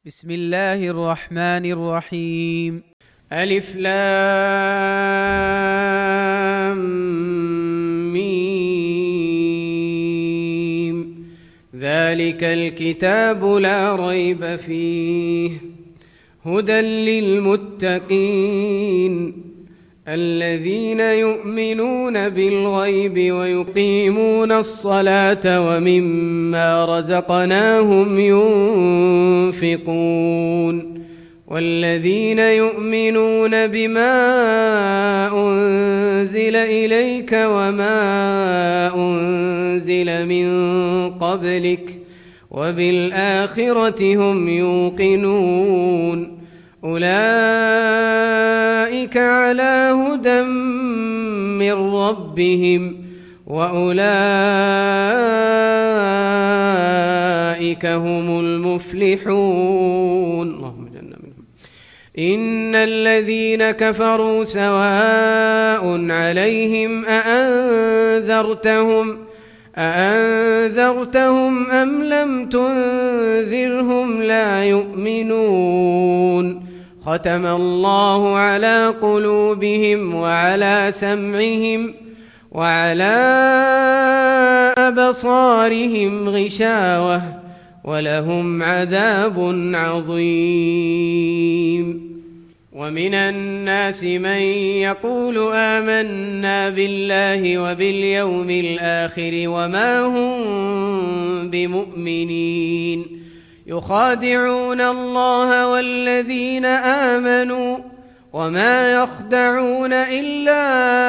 بسم الله الرحمن الرحيم. ألف لام ميم. ذلك الكتاب لا ريب فيه هدى للمتقين الذين يؤمنون بالغيب ويقيمون الصلاة ومما رزقناهم ينفقون والذين يؤمنون بما أنزل إليك وما أنزل من قبلك وبالآخرة هم يوقنون أولئك على هدى من ربهم وأولئك هم المفلحون. اللهم اجعلنا منهم. إن الذين كفروا سواء عليهم أأنذرتهم أم لم تنذرهم لا يؤمنون. ختم الله على قلوبهم وعلى سمعهم وعلى أبصارهم غشاوة ولهم عذاب عظيم. ومن الناس من يقول آمنا بالله وباليوم الآخر وما هم بمؤمنين يخادعون الله والذين آمنوا وما يخدعون إلا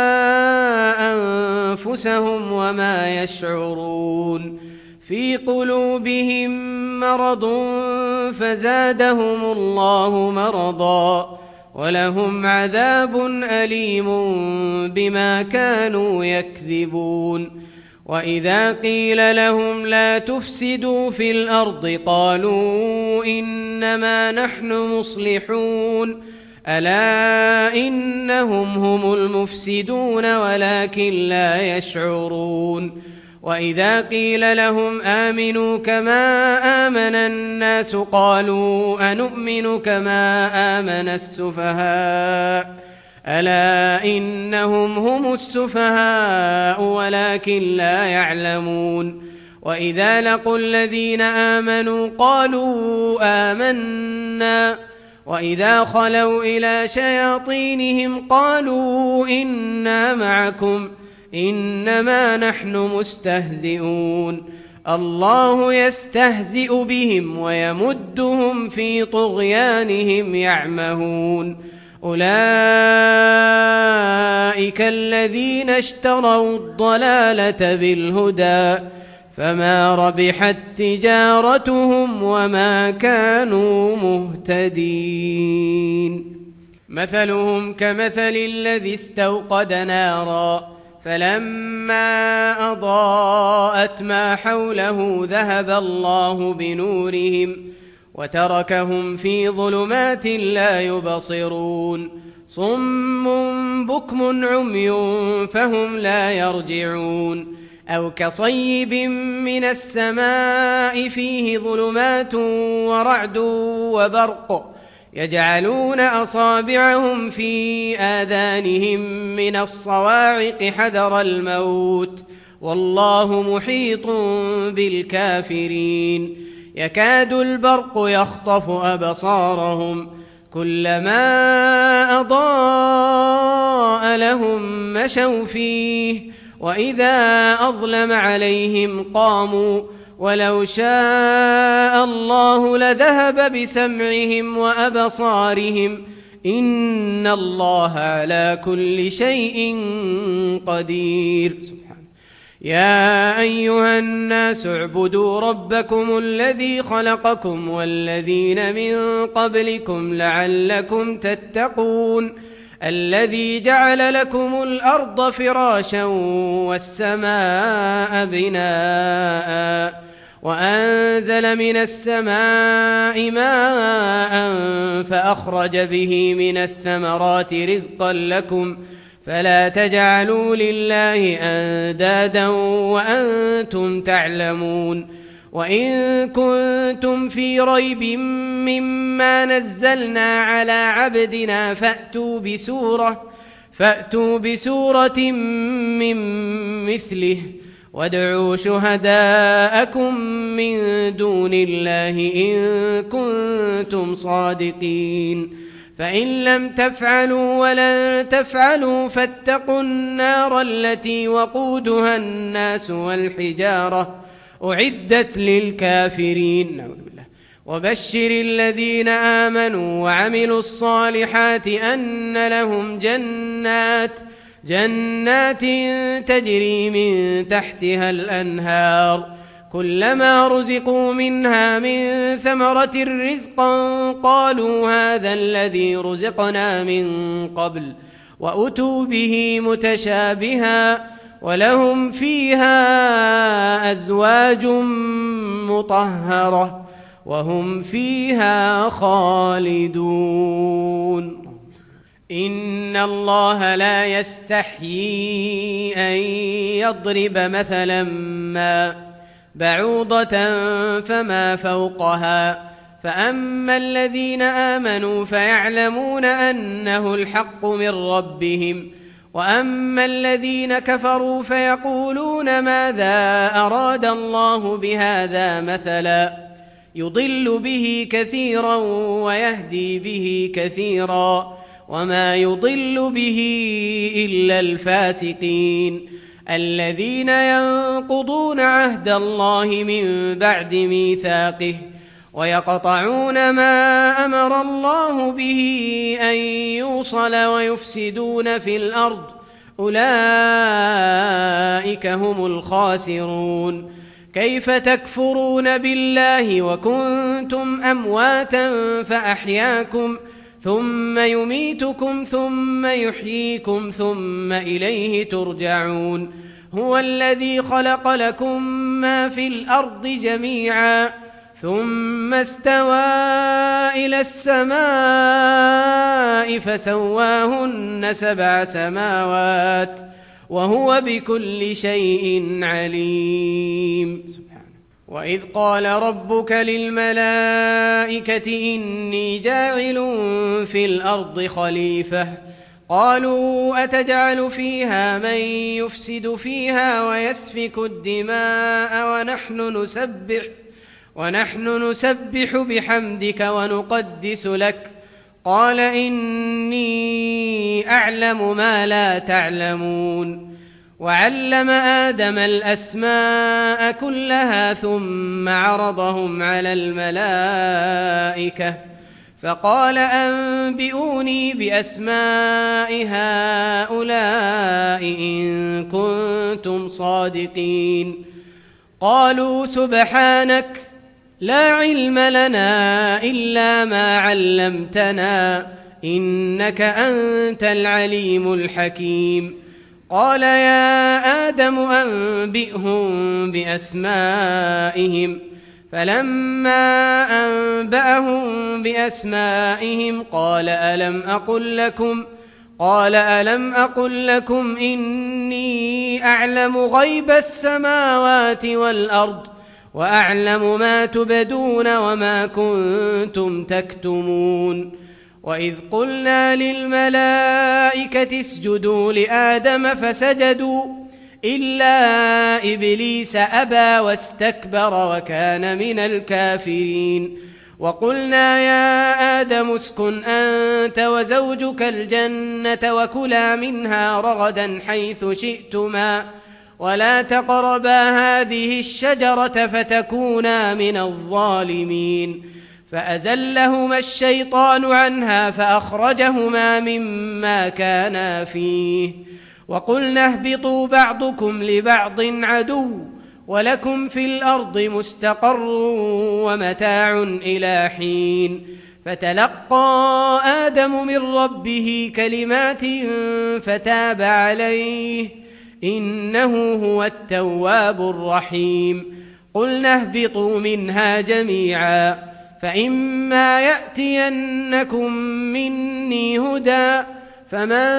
أنفسهم وما يشعرون. في قلوبهم مرض فزادهم الله مرضا ولهم عذاب أليم بما كانوا يكذبون. وإذا قيل لهم لا تفسدوا في الأرض قالوا إنما نحن مصلحون ألا إنهم هم المفسدون ولكن لا يشعرون. وإذا قيل لهم آمنوا كما آمن الناس قالوا أنؤمن كما آمن السفهاء ألا إنهم هم السفهاء ولكن لا يعلمون. وإذا لقوا الذين آمنوا قالوا آمنا وإذا خلوا إلى شياطينهم قالوا إنا معكم إنما نحن مستهزئون. الله يستهزئ بهم ويمدهم في طغيانهم يعمهون. أولئك الذين اشتروا الضلالة بالهدى فما ربحت تجارتهم وما كانوا مهتدين. مثلهم كمثل الذي استوقد نارا فلما أضاءت ما حوله ذهب الله بنورهم وتركهم في ظلمات لا يبصرون. صم بكم عمي فهم لا يرجعون. أو كصيب من السماء فيه ظلمات ورعد وبرق يجعلون أصابعهم في آذانهم من الصواعق حذر الموت والله محيط بالكافرين. يكاد البرق يخطف أبصارهم كلما أضاء لهم مشوا فيه وإذا أظلم عليهم قاموا ولو شاء الله لذهب بسمعهم وأبصارهم إن الله على كل شيء قدير. يا أيها الناس اعبدوا ربكم الذي خلقكم والذين من قبلكم لعلكم تتقون. الذي جعل لكم الأرض فراشا والسماء بناء وأنزل من السماء ماء فأخرج به من الثمرات رزقا لكم فلا تجعلوا لله أندادا وأنتم تعلمون وإن كنتم في ريب مما نزلنا على عبدنا فأتوا بسورة من مثله وادعوا شهداءكم من دون الله إن كنتم صادقين فإن لم تفعلوا ولن تفعلوا فاتقوا النار التي وقودها الناس والحجارة أعدت للكافرين. وبشر الذين آمنوا وعملوا الصالحات أن لهم جنات تجري من تحتها الأنهار كلما رزقوا منها من ثمرة رزقا قالوا هذا الذي رزقنا من قبل وأتوا به متشابها ولهم فيها أزواج مطهرة وهم فيها خالدون. إن الله لا يستحيي أن يضرب مثلا ما بعوضة فما فوقها فأما الذين آمنوا فيعلمون أنه الحق من ربهم وأما الذين كفروا فيقولون ماذا أراد الله بهذا مثلا يضل به كثيرا ويهدي به كثيرا وما يضل به إلا الفاسقين الذين ينقضون عهد الله من بعد ميثاقه ويقطعون ما أمر الله به أن يوصل ويفسدون في الأرض أولئك هم الخاسرون. كيف تكفرون بالله وكنتم أمواتا فأحياكم ثم يميتكم ثم يحييكم ثم إليه ترجعون. هو الذي خلق لكم ما في الأرض جميعا ثم استوى إلى السماء فسواهن 7 سماوات وهو بكل شيء عليم. وإذ قال ربك للملائكة إني جاعل في الأرض خليفة قالوا أتجعل فيها من يفسد فيها ويسفك الدماء ونحن نسبح بحمدك ونقدس لك قال إني أعلم ما لا تعلمون. وعلم آدم الأسماء كلها ثم عرضهم على الملائكة فقال أنبئوني بأسماء هؤلاء إن كنتم صادقين. قالوا سبحانك لا علم لنا إلا ما علمتنا إنك أنت العليم الحكيم. قال يا آدم أنبئهم بأسمائهم فلما أنبأهم بأسمائهم قال ألم أقل لكم إني أعلم غيب السماوات والأرض وأعلم ما تبدون وما كنتم تكتمون. وإذ قلنا للملائكة اسجدوا لآدم فسجدوا إلا إبليس أبى واستكبر وكان من الكافرين. وقلنا يا آدم اسكن أنت وزوجك الجنة وكلا منها رغدا حيث شئتما ولا تقربا هذه الشجرة فتكونا من الظالمين. فأزلهما الشيطان عنها فأخرجهما مما كانا فيه وقلنا اهبطوا بعضكم لبعض عدو ولكم في الأرض مستقر ومتاع إلى حين. فتلقى آدم من ربه كلمات فتاب عليه إنه هو التواب الرحيم. قلنا اهبطوا منها جميعا فإما يأتينكم مني هدى فمن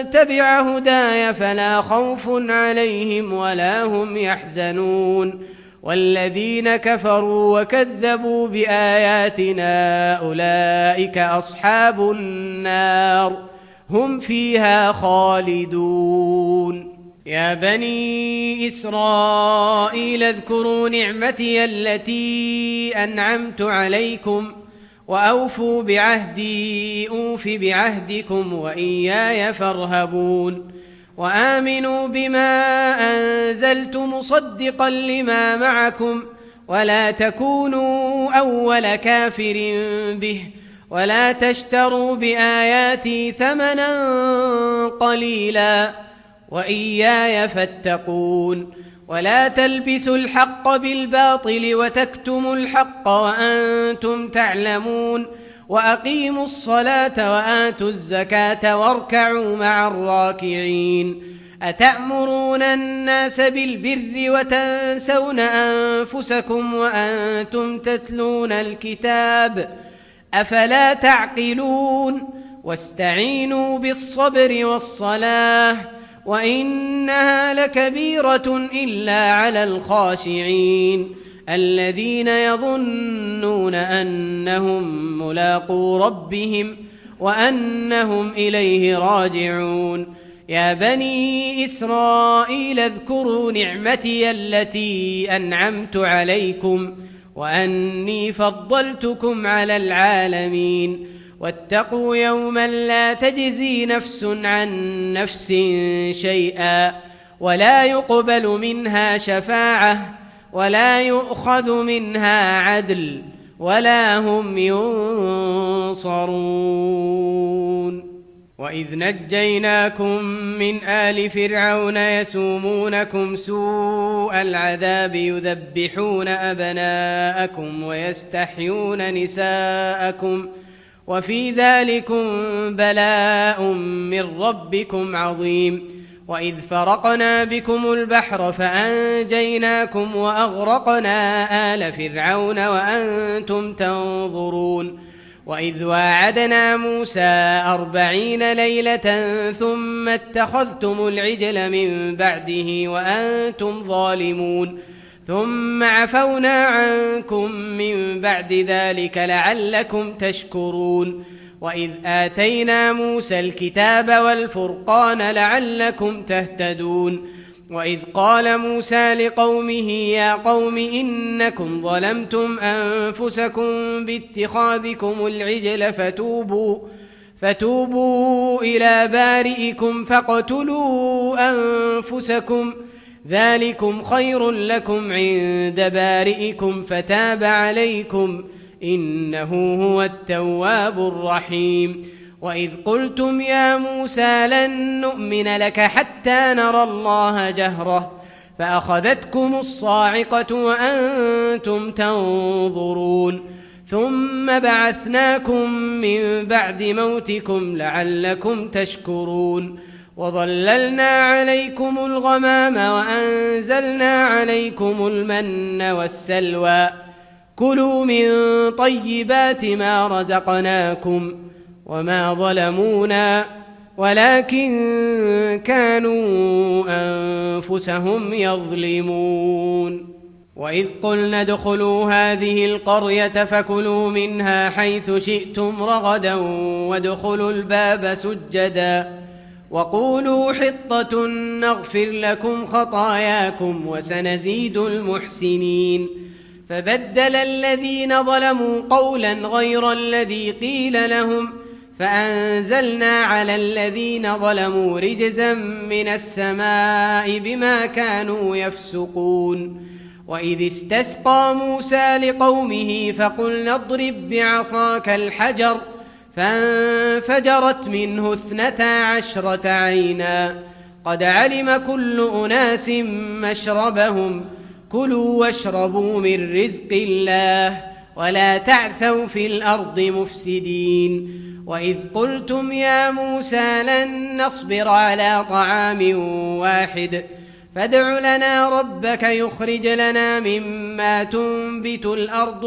تبع هداي فلا خوف عليهم ولا هم يحزنون. والذين كفروا وكذبوا بآياتنا أولئك أصحاب النار هم فيها خالدون. يا بني إسرائيل اذكروا نعمتي التي أنعمت عليكم وأوفوا بعهدي أوف بعهدكم وإياي فارهبون. وآمنوا بما أنزلت مصدقا لما معكم ولا تكونوا أول كافر به ولا تشتروا بآياتي ثمنا قليلا وإياي فاتقون. ولا تلبسوا الحق بالباطل وتكتموا الحق وأنتم تعلمون. وأقيموا الصلاة وآتوا الزكاة واركعوا مع الراكعين. أتأمرون الناس بالبر وتنسون أنفسكم وأنتم تتلون الكتاب أفلا تعقلون. واستعينوا بالصبر والصلاة وإنها لكبيرة إلا على الخاشعين الذين يظنون أنهم ملاقو ربهم وأنهم إليه راجعون. يا بني إسرائيل اذكروا نعمتي التي أنعمت عليكم وأني فضلتكم على العالمين. واتقوا يوما لا تجزي نفس عن نفس شيئا ولا يقبل منها شفاعة ولا يؤخذ منها عدل ولا هم ينصرون. وإذ نجيناكم من آل فرعون يسومونكم سوء العذاب يذبحون أبناءكم ويستحيون نساءكم وفي ذلكم بلاء من ربكم عظيم. وإذ فرقنا بكم البحر فأنجيناكم وأغرقنا آل فرعون وأنتم تنظرون. وإذ واعدنا موسى 40 ليلة ثم اتخذتم العجل من بعده وأنتم ظالمون ثم عفونا عنكم من بعد ذلك لعلكم تشكرون. وإذ آتينا موسى الكتاب والفرقان لعلكم تهتدون. وإذ قال موسى لقومه يا قوم إنكم ظلمتم أنفسكم باتخاذكم العجل فتوبوا إلى بارئكم فاقتلوا أنفسكم ذلكم خير لكم عند بارئكم فتاب عليكم إنه هو التواب الرحيم. وإذ قلتم يا موسى لن نؤمن لك حتى نرى الله جهرة فأخذتكم الصاعقة وأنتم تنظرون ثم بعثناكم من بعد موتكم لعلكم تشكرون. وظللنا عليكم الغمام وأنزلنا عليكم المن والسلوى كلوا من طيبات ما رزقناكم وما ظلمونا ولكن كانوا أنفسهم يظلمون. وإذ قلنا ادخلوا هذه القرية فكلوا منها حيث شئتم رغدا وادخلوا الباب سجدا وقولوا حطة نغفر لكم خطاياكم وسنزيد المحسنين. فبدل الذين ظلموا قولا غير الذي قيل لهم فأنزلنا على الذين ظلموا رجزا من السماء بما كانوا يفسقون. وإذ استسقى موسى لقومه فقلنا اضرب بعصاك الحجر فانفجرت منه 12 عينا قد علم كل أناس مشربهم كلوا واشربوا من رزق الله ولا تعثوا في الأرض مفسدين. وإذ قلتم يا موسى لن نصبر على طعام واحد فادع لنا ربك يخرج لنا مما تنبت الأرض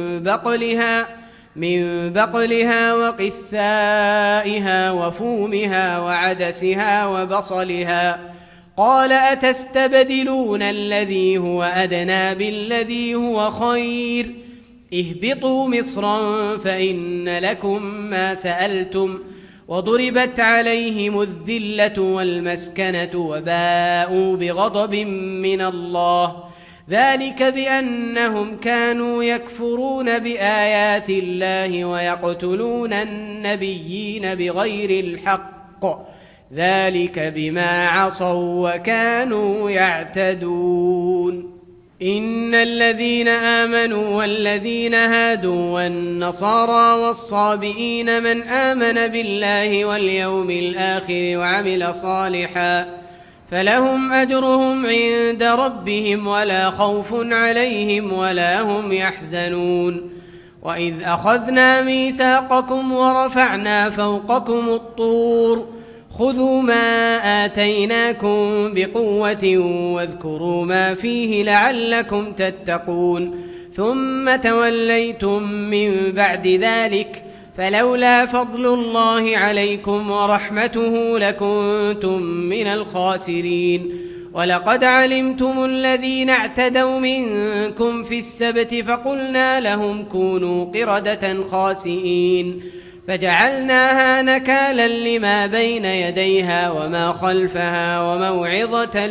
من بقلها وقثائها وفومها وعدسها وبصلها قال أتستبدلون الذي هو أدنى بالذي هو خير اهبطوا مصرا فإن لكم ما سألتم وضربت عليهم الذلة والمسكنة وباءوا بغضب من الله ذلك بأنهم كانوا يكفرون بآيات الله ويقتلون النبيين بغير الحق ذلك بما عصوا وكانوا يعتدون إن الذين آمنوا والذين هادوا والنصارى والصابئين من آمن بالله واليوم الآخر وعمل صالحا فلهم أجرهم عند ربهم ولا خوف عليهم ولا هم يحزنون وإذ أخذنا ميثاقكم ورفعنا فوقكم الطور خذوا ما آتيناكم بقوة واذكروا ما فيه لعلكم تتقون ثم توليتم من بعد ذلك فلولا فضل الله عليكم ورحمته لكنتم من الخاسرين ولقد علمتم الذين اعتدوا منكم في السبت فقلنا لهم كونوا قردة خاسئين فجعلناها نكالا لما بين يديها وما خلفها وموعظة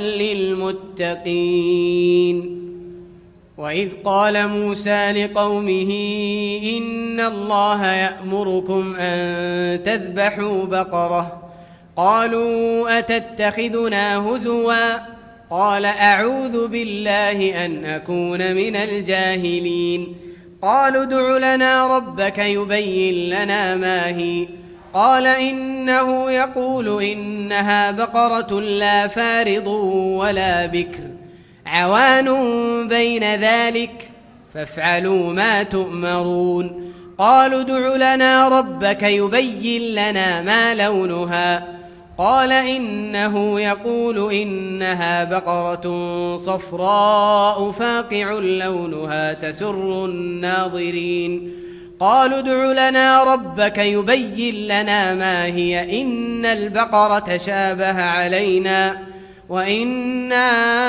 للمتقين وإذ قال موسى لقومه إن الله يأمركم أن تذبحوا بقرة قالوا أتتخذنا هزوا قال أعوذ بالله أن أكون من الجاهلين قالوا ادع لنا ربك يبين لنا ما هي قال إنه يقول إنها بقرة لا فارض ولا بكر عوان بين ذلك فافعلوا ما تؤمرون قالوا ادع لنا ربك يبين لنا ما لونها قال إنه يقول إنها بقرة صفراء فاقع لونها تسر الناظرين قالوا ادع لنا ربك يبين لنا ما هي إن البقرة شابه علينا وإنا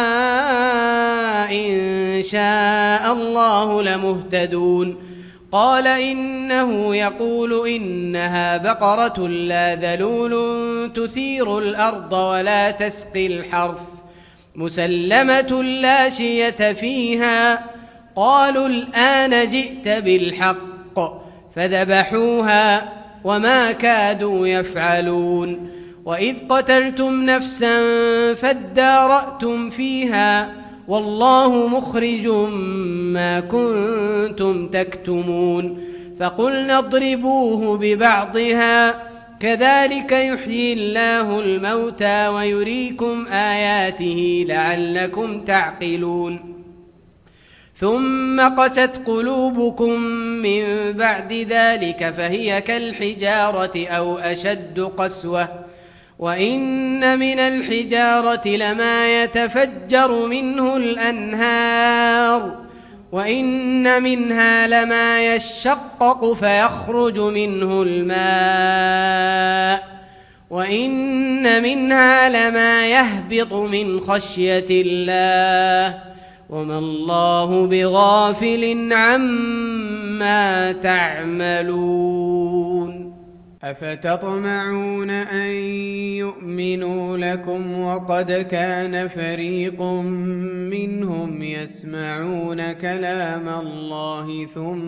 إن شاء الله لمهتدون قال إنه يقول إنها بقرة لا ذلول تثير الأرض ولا تسقي الحرث مسلمة لا شية فيها قالوا الآن جئت بالحق فذبحوها وما كادوا يفعلون وإذ قتلتم نفسا فادارأتم فيها والله مخرج ما كنتم تكتمون فقلنا اضربوه ببعضها كذلك يحيي الله الموتى ويريكم آياته لعلكم تعقلون ثم قست قلوبكم من بعد ذلك فهي كالحجارة أو أشد قسوة وإن من الحجارة لما يتفجر منه الأنهار وإن منها لما يشقق فيخرج منه الماء وإن منها لما يهبط من خشية الله وما الله بغافل عما تعملون أفتطمعون أن يؤمنوا لكم وقد كان فريق منهم يسمعون كلام الله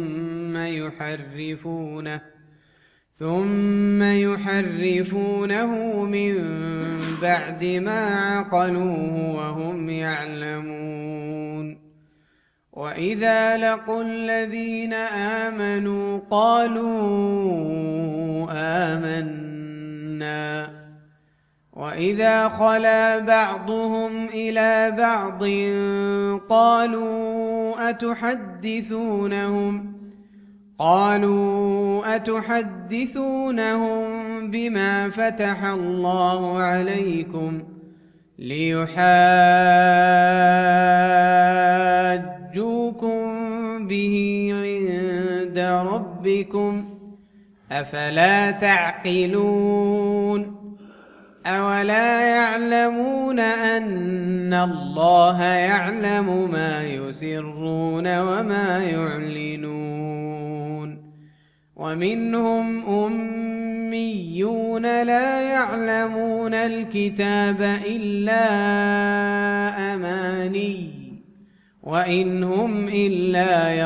ثم يحرفونه من بعد ما عقلوه وهم يعلمون وإذا لقوا الذين آمنوا قالوا آمنا وإذا خلا بعضهم إلى بعض قالوا أتحدثونهم بما فتح الله عليكم ليحاجوكم به عند ربكم أفلا تعقلون أولا يعلمون أن الله يعلم ما يسرون وما يعلنون ومنهم أميون لا يعلمون الكتاب إلا أماني وإن هم إلا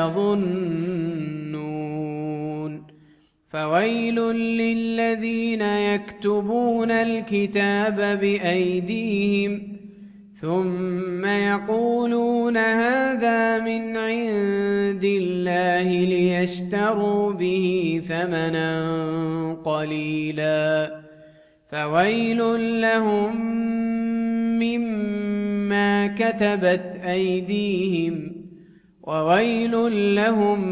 يظنون فويل للذين يكتبون الكتاب بأيديهم ثم يقولون هذا من عند الله ليشتروا به ثمنا قليلا فويل لهم مما كتبت أيديهم وويل لهم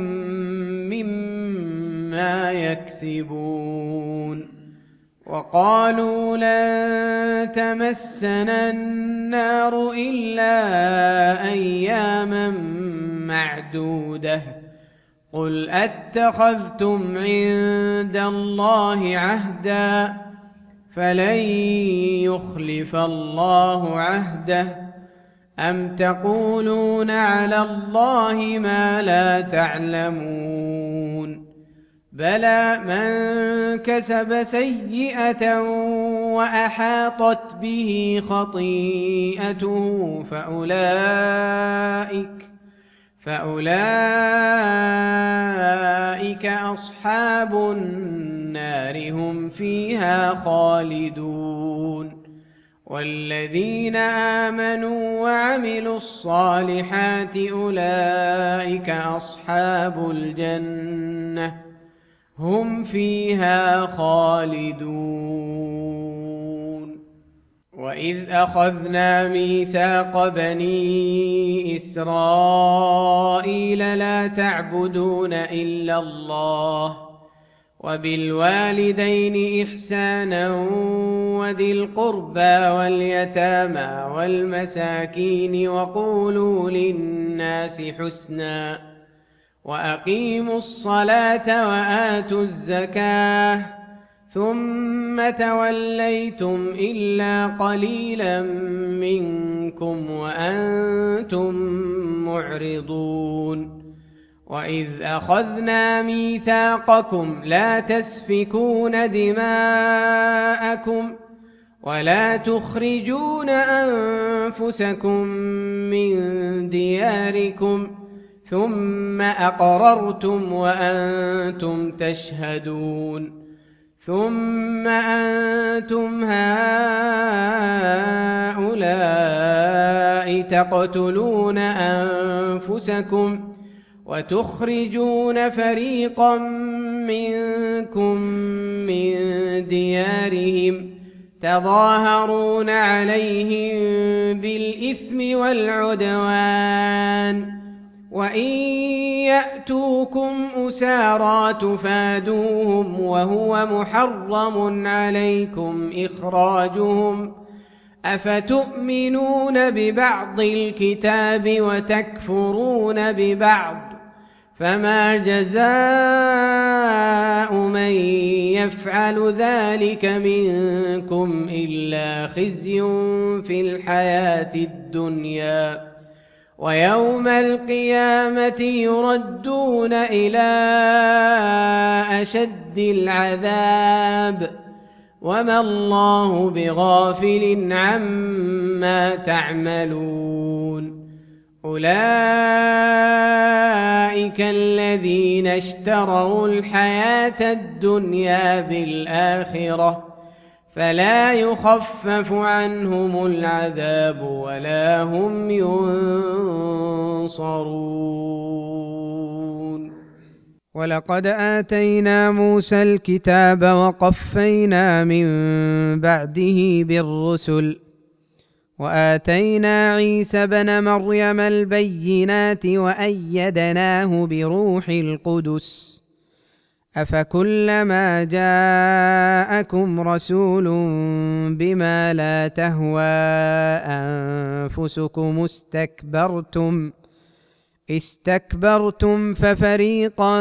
مما يكسبون وقالوا لن تمسنا النار إلا أياما معدودة قل أتخذتم عند الله عهدا فلن يخلف الله عهده أم تقولون على الله ما لا تعلمون بلى من كسب سيئة وأحاطت به خطيئته فأولئك أصحاب النار هم فيها خالدون والذين آمنوا وعملوا الصالحات أولئك أصحاب الجنة هم فيها خالدون وإذ أخذنا ميثاق بني إسرائيل لا تعبدون إلا الله وبالوالدين إحسانا وذي القربى واليتامى والمساكين وقولوا للناس حسنا وأقيموا الصلاة وآتوا الزكاة ثم توليتم إلا قليلا منكم وأنتم معرضون وإذ أخذنا ميثاقكم لا تسفكون دماءكم ولا تخرجون أنفسكم من دياركم ثم أقررتم وأنتم تشهدون ثم أنتم هؤلاء تقتلون أنفسكم وتخرجون فريقا منكم من ديارهم تظاهرون عليهم بالإثم والعدوان وإن يأتوكم أسارى تفادوهم وهو محرم عليكم إخراجهم أفتؤمنون ببعض الكتاب وتكفرون ببعض فما جزاء من يفعل ذلك منكم إلا خزي في الحياة الدنيا ويوم القيامة يردون إلى أشد العذاب وما الله بغافل عما تعملون أولئك الذين اشتروا الحياة الدنيا بالآخرة فلا يخفف عنهم العذاب ولا هم ينصرون ولقد آتينا موسى الكتاب وقفينا من بعده بالرسل وآتينا عيسى ابن مريم البينات وأيدناه بروح القدس أفكلما جاءكم رسول بما لا تهوى أنفسكم استكبرتم ففريقا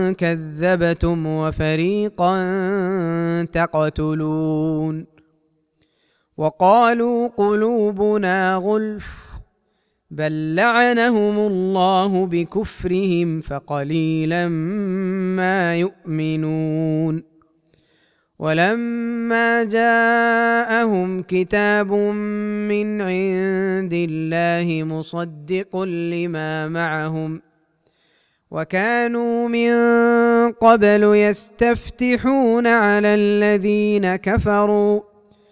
كذبتم وفريقا تقتلون وقالوا قلوبنا غلف بل لعنهم الله بكفرهم فقليلا ما يؤمنون ولما جاءهم كتاب من عند الله مصدق لما معهم وكانوا من قبل يستفتحون على الذين كفروا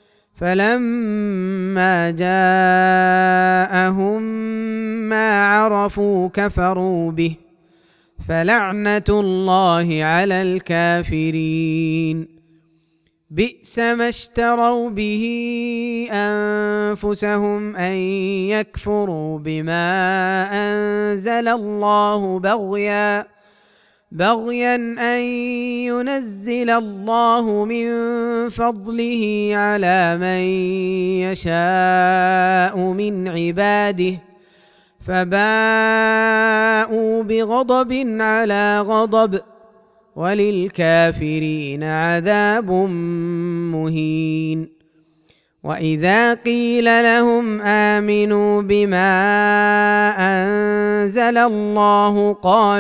فلما جاءهم ما عرفوا كفروا به فلعنة الله على الكافرين بئس ما اشتروا به أنفسهم أن يكفروا بما أنزل الله بغيا أن ينزل الله من فضله على من يشاء من عباده فباءوا بغضب على غضب وللكافرين عذاب مهين وإذا قيل لهم آمنوا بما أنزل الله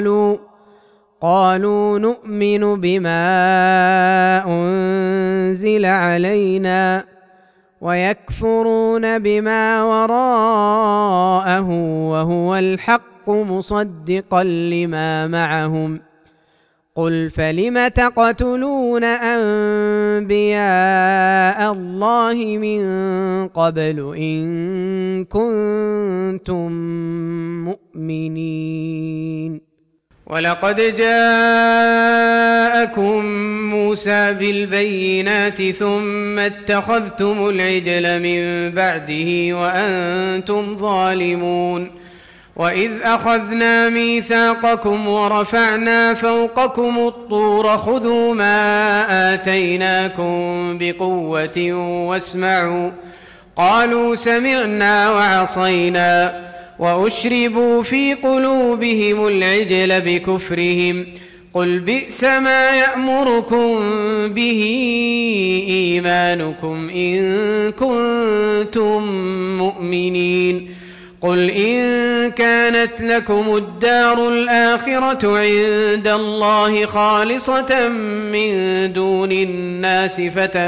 قالوا نؤمن بما أنزل علينا ويكفرون بما وراءه وهو الحق مصدقا لما معهم قل فلم تقتلون أنبياء الله من قبل إن كنتم مؤمنين ولقد جاءكم موسى بالبينات ثم اتخذتم العجل من بعده وأنتم ظالمون وإذ أخذنا ميثاقكم ورفعنا فوقكم الطور خذوا ما آتيناكم بقوة واسمعوا قالوا سمعنا وعصينا وأشربوا في قلوبهم العجل بكفرهم قل بئس ما يأمركم به إيمانكم إن كنتم مؤمنين قل إن كانت لكم الدار الآخرة عند الله خالصة من دون الناس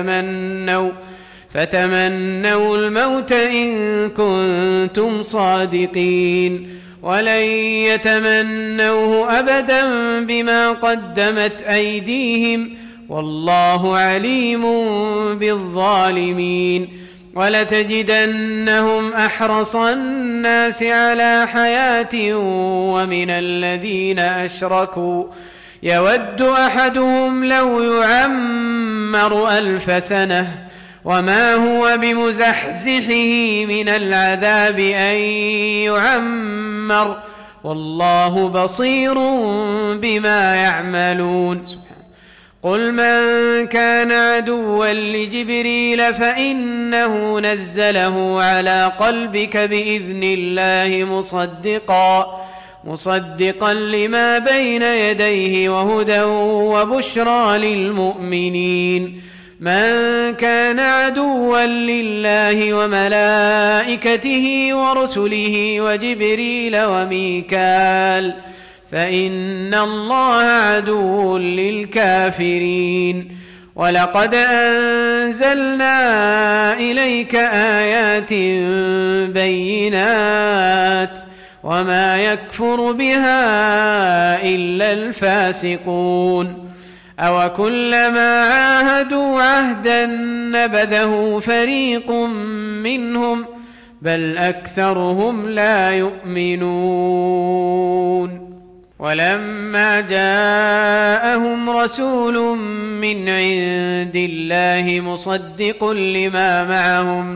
فتمنوا الموت إن كنتم صادقين ولن يتمنوه أبدا بما قدمت أيديهم والله عليم بالظالمين ولتجدنهم أحرص الناس على حياة ومن الذين أشركوا يود أحدهم لو يعمر 1000 سنة وما هو بمزحزحه من العذاب أن يعمر والله بصير بما يعملون قل من كان عدوا لجبريل فإنه نزله على قلبك بإذن الله مصدقا لما بين يديه وهدى وبشرى للمؤمنين من كان عدوا لله وملائكته ورسله وجبريل وميكال فإن الله عدو للكافرين ولقد أنزلنا إليك آيات بينات وما يكفر بها إلا الفاسقون أوكلما عاهدوا عهدا نبذه فريق منهم بل أكثرهم لا يؤمنون ولما جاءهم رسول من عند الله مصدق لما معهم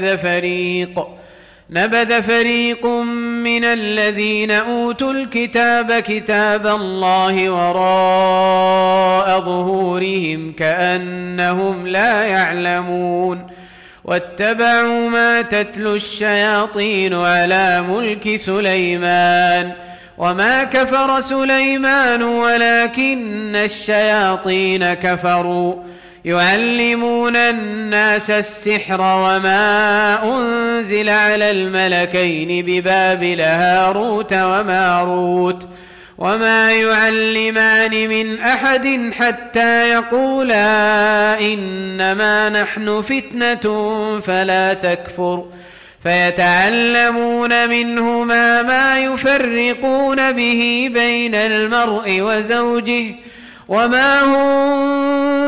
نبذ فريق من الذين أوتوا الكتاب كتاب الله وراء ظهورهم كأنهم لا يعلمون واتبعوا ما تتلو الشياطين على ملك سليمان وما كفر سليمان ولكن الشياطين كفروا يعلمون الناس السحر وما أنزل على الملكين ببابل هاروت وماروت وما يعلمان من أحد حتى يقولا إنما نحن فتنة فلا تكفر فيتعلمون منهما ما يفرقون به بين المرء وزوجه وما هم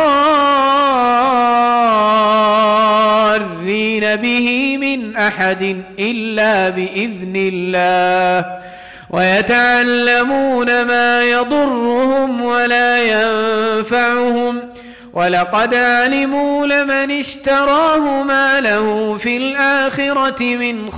بضارين به من أحد إلا بإذن الله ويتعلمون ما يضرهم ولا ينفعهم ولقد علموا لمن اشتراه ما له في الآخرة من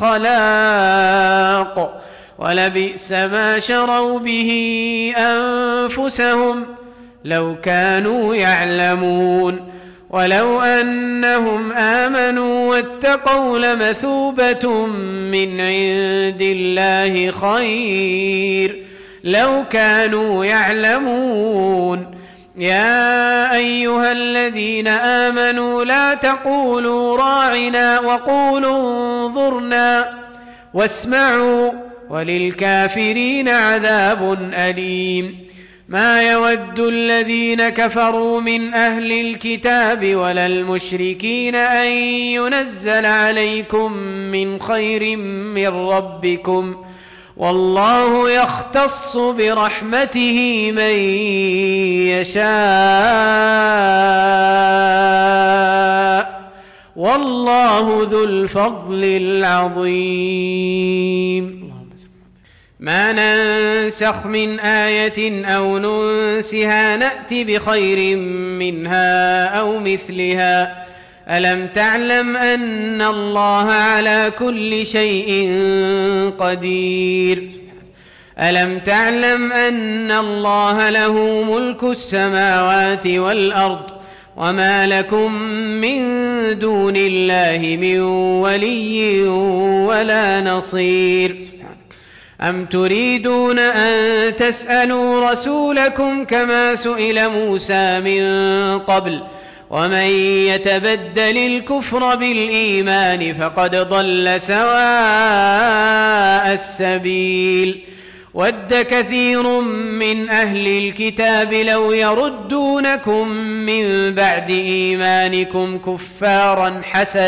خلاق ولبئس ما شروا به أنفسهم لو كانوا يعلمون ولو أنهم آمنوا واتقوا لمثوبة من عند الله خير لو كانوا يعلمون يا أيها الذين آمنوا لا تقولوا راعنا وقولوا انظرنا واسمعوا وللكافرين عذاب أليم ما يود الذين كفروا من أهل الكتاب ولا المشركين أن ينزل عليكم من خير من ربكم والله يختص برحمته من يشاء والله ذو الفضل العظيم ما ننسخ من آية أو ننسها نأت بخير منها أو مثلها ألم تعلم أن الله على كل شيء قدير ألم تعلم أن الله له ملك السماوات والأرض وما لكم من دون الله من ولي ولا نصير أم تريدون أن تسألوا رسولكم كما سئل موسى من قبل ومن يتبدل الكفر بالإيمان فقد ضل سواء السبيل ود كثير من أهل الكتاب لو يردونكم من بعد إيمانكم كفارا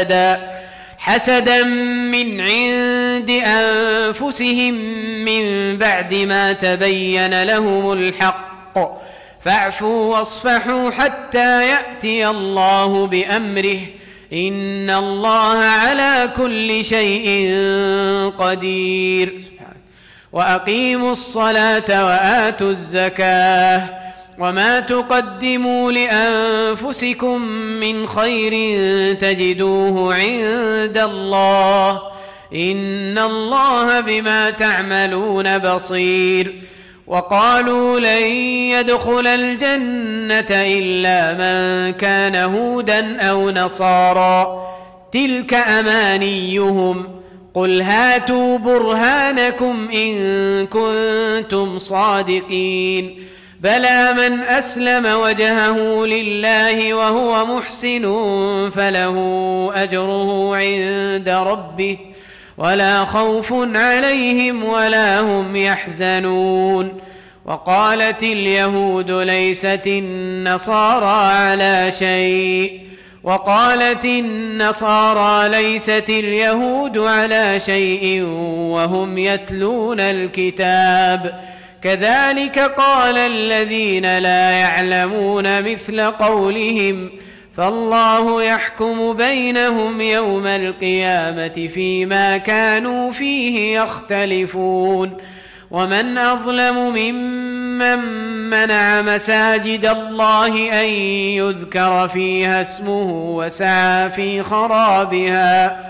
حسدا من عند أنفسهم من بعد ما تبين لهم الحق فاعفوا واصفحوا حتى يأتي الله بأمره إن الله على كل شيء قدير وأقيموا الصلاة وآتوا الزكاة وما تقدموا لأنفسكم من خير تجدوه عند الله إن الله بما تعملون بصير وقالوا لن يدخل الجنة إلا من كان هودا أو نصارى تلك أمانيهم قل هاتوا برهانكم إن كنتم صادقين بلى من أسلم وجهه لله وهو محسن فله أجره عند ربه ولا خوف عليهم ولا هم يحزنون وقالت اليهود ليست النصارى على شيء وقالت النصارى ليست اليهود على شيء وهم يتلون الكتاب كذلك قال الذين لا يعلمون مثل قولهم فالله يحكم بينهم يوم القيامة فيما كانوا فيه يختلفون ومن أظلم ممن منع مساجد الله أن يذكر فيها اسمه وسعى في خرابها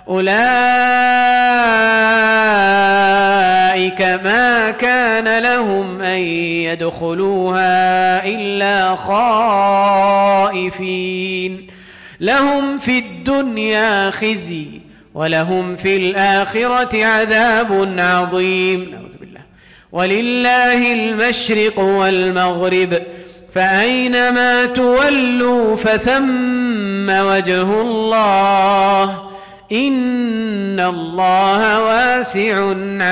أولئك ما كان لهم أن يدخلوها إلا خائفين لهم في الدنيا خزي ولهم في الآخرة عذاب عظيم نعوذ بالله ولله المشرق والمغرب فأينما تولوا فثم وجه الله إن الله واسع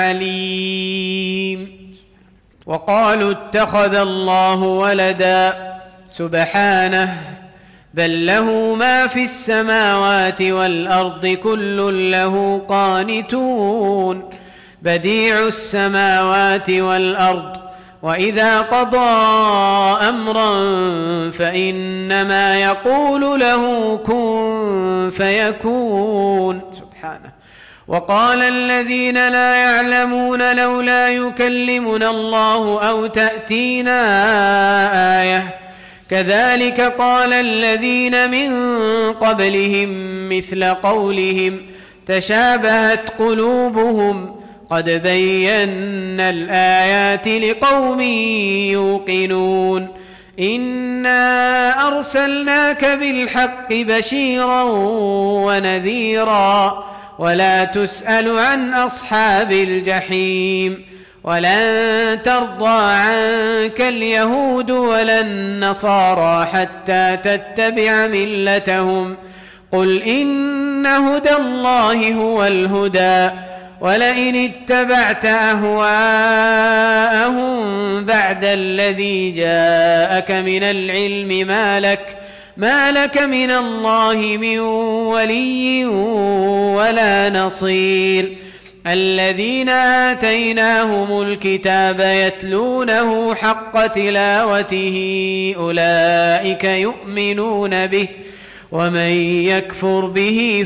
عليم. وقالوا اتخذ الله ولدا سبحانه بل له ما في السماوات والأرض كل له قانتون بديع السماوات والأرض وإذا قضى أمرا فإنما يقول له كن فيكون سبحانه. وقال الذين لا يعلمون لولا يكلمنا الله أو تأتينا آية كذلك قال الذين من قبلهم مثل قولهم تشابهت قلوبهم قد بينا الآيات لقوم يوقنون إنا أرسلناك بالحق بشيرا ونذيرا ولا تسأل عن أصحاب الجحيم ولن ترضى عنك اليهود ولا النصارى حتى تتبع ملتهم قل إن هدى الله هو الهدى ولئن اتبعت أهواءهم بعد الذي جاءك من العلم ما لك من الله من ولي ولا نصير. الذين آتيناهم الكتاب يتلونه حق تلاوته أولئك يؤمنون به ومن يكفر به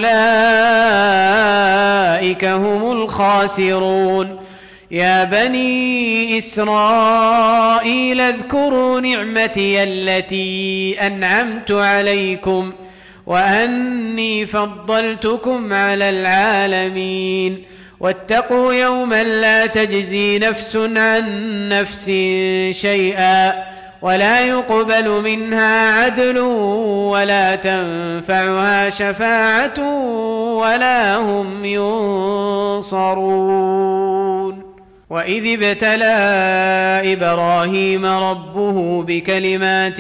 فأولئك هم الخاسرون. يا بني إسرائيل اذكروا نعمتي التي أنعمت عليكم وأني فضلتكم على العالمين واتقوا يوما لا تجزي نفس عن نفس شيئا ولا يقبل منها عدل ولا تنفعها شفاعة ولا هم ينصرون. وإذ ابتلى إبراهيم ربه بكلمات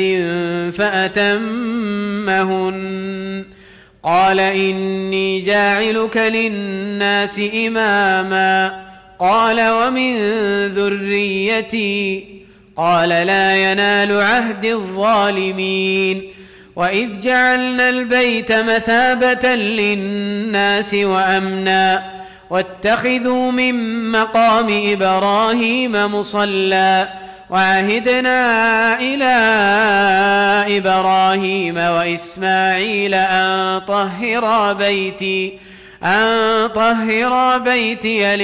فأتمهن قال إني جاعلك للناس إماما قال ومن ذريتي قال لا ينال عهد الظالمين. وإذ جعلنا البيت مثابة للناس وأمنا واتخذوا من مقام إبراهيم مصلى وعهدنا إلى إبراهيم وإسماعيل أن طهرا بيتي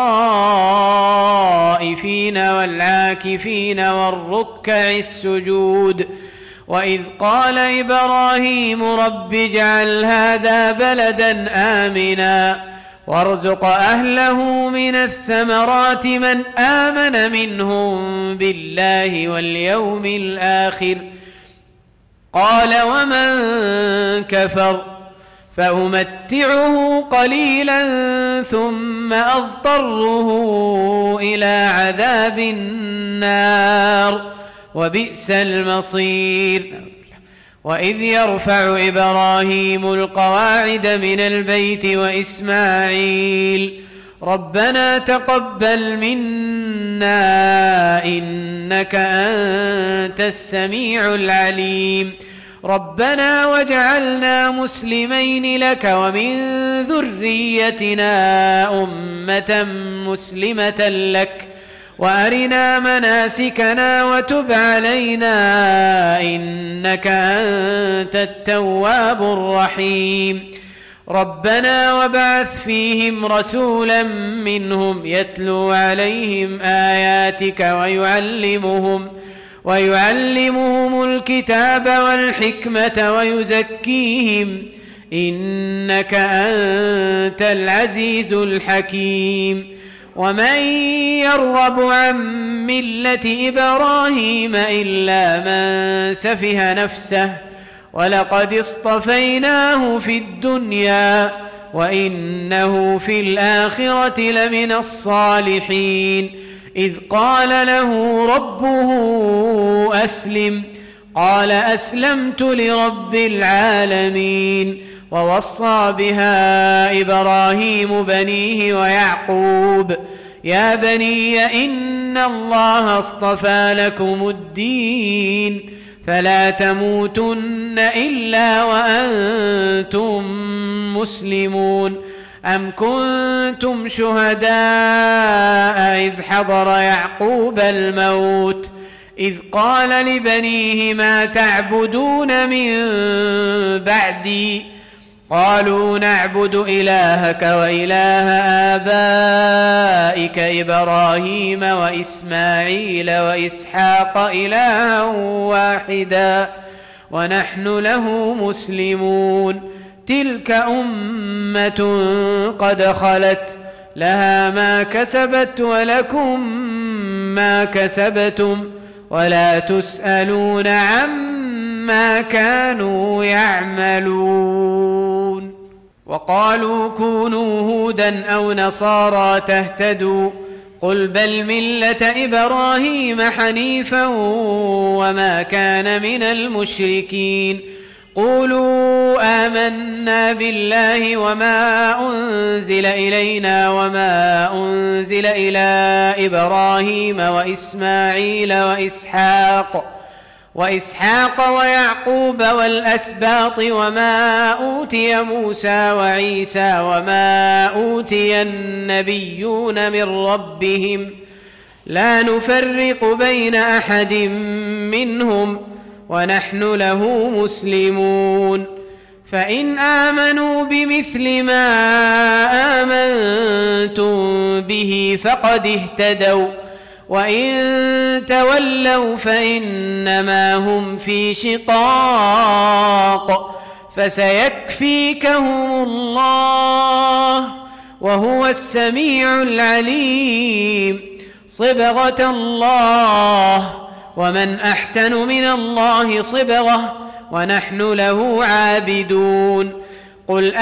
للطائفين والعاكفين والركع السجود. وإذ قال إبراهيم رب اجعل هذا بلدا آمنا وارزق أهله من الثمرات من آمن منهم بالله واليوم الآخر قال ومن كفر فأمتعه قليلا ثم أضطره إلى عذاب النار وبئس المصير. وإذ يرفع إبراهيم القواعد من البيت وإسماعيل ربنا تقبل منا إنك أنت السميع العليم ربنا واجعلنا مسلمين لك ومن ذريتنا أمة مسلمة لك وأرنا مناسكنا وتب علينا إنك أنت التواب الرحيم. ربنا وابعث فيهم رسولا منهم يتلو عليهم آياتك ويعلمهم الكتاب والحكمة ويزكيهم إنك أنت العزيز الحكيم. ومن يرغب عن ملة إبراهيم إلا من سفه نفسه ولقد اصطفيناه في الدنيا وإنه في الآخرة لمن الصالحين إذ قال له ربه أسلم قال أسلمت لرب العالمين. ووصى بها إبراهيم بنيه ويعقوب يا بني إن الله اصطفى لكم الدين فلا تموتن إلا وأنتم مسلمون. أم كنتم شهداء إذ حضر يعقوب الموت إذ قال لبنيه ما تعبدون من بعدي قالوا نعبد إلهك وإله آبائك إبراهيم وإسماعيل وإسحاق إلها واحدا ونحن له مسلمون. تلك أمة قد خلت لها ما كسبت ولكم ما كسبتم ولا تسألون عما كانوا يعملون. وقالوا كونوا هودا أو نصارى تهتدوا قل بل ملة إبراهيم حنيفا وما كان من المشركين. قولوا آمنا بالله وما أنزل إلينا وما أنزل إلى إبراهيم وإسماعيل وإسحاق ويعقوب والأسباط وما أوتي موسى وعيسى وما أوتي النبيون من ربهم لا نفرق بين أحد منهم ونحن له مسلمون. فإن آمنوا بمثل ما آمنتم به فقد اهتدوا وإن تولوا فإنما هم في شقاق فسيكفيكهم الله وهو السميع العليم. صبغة الله ومن أحسن من الله صبغة ونحن له عابدون. قل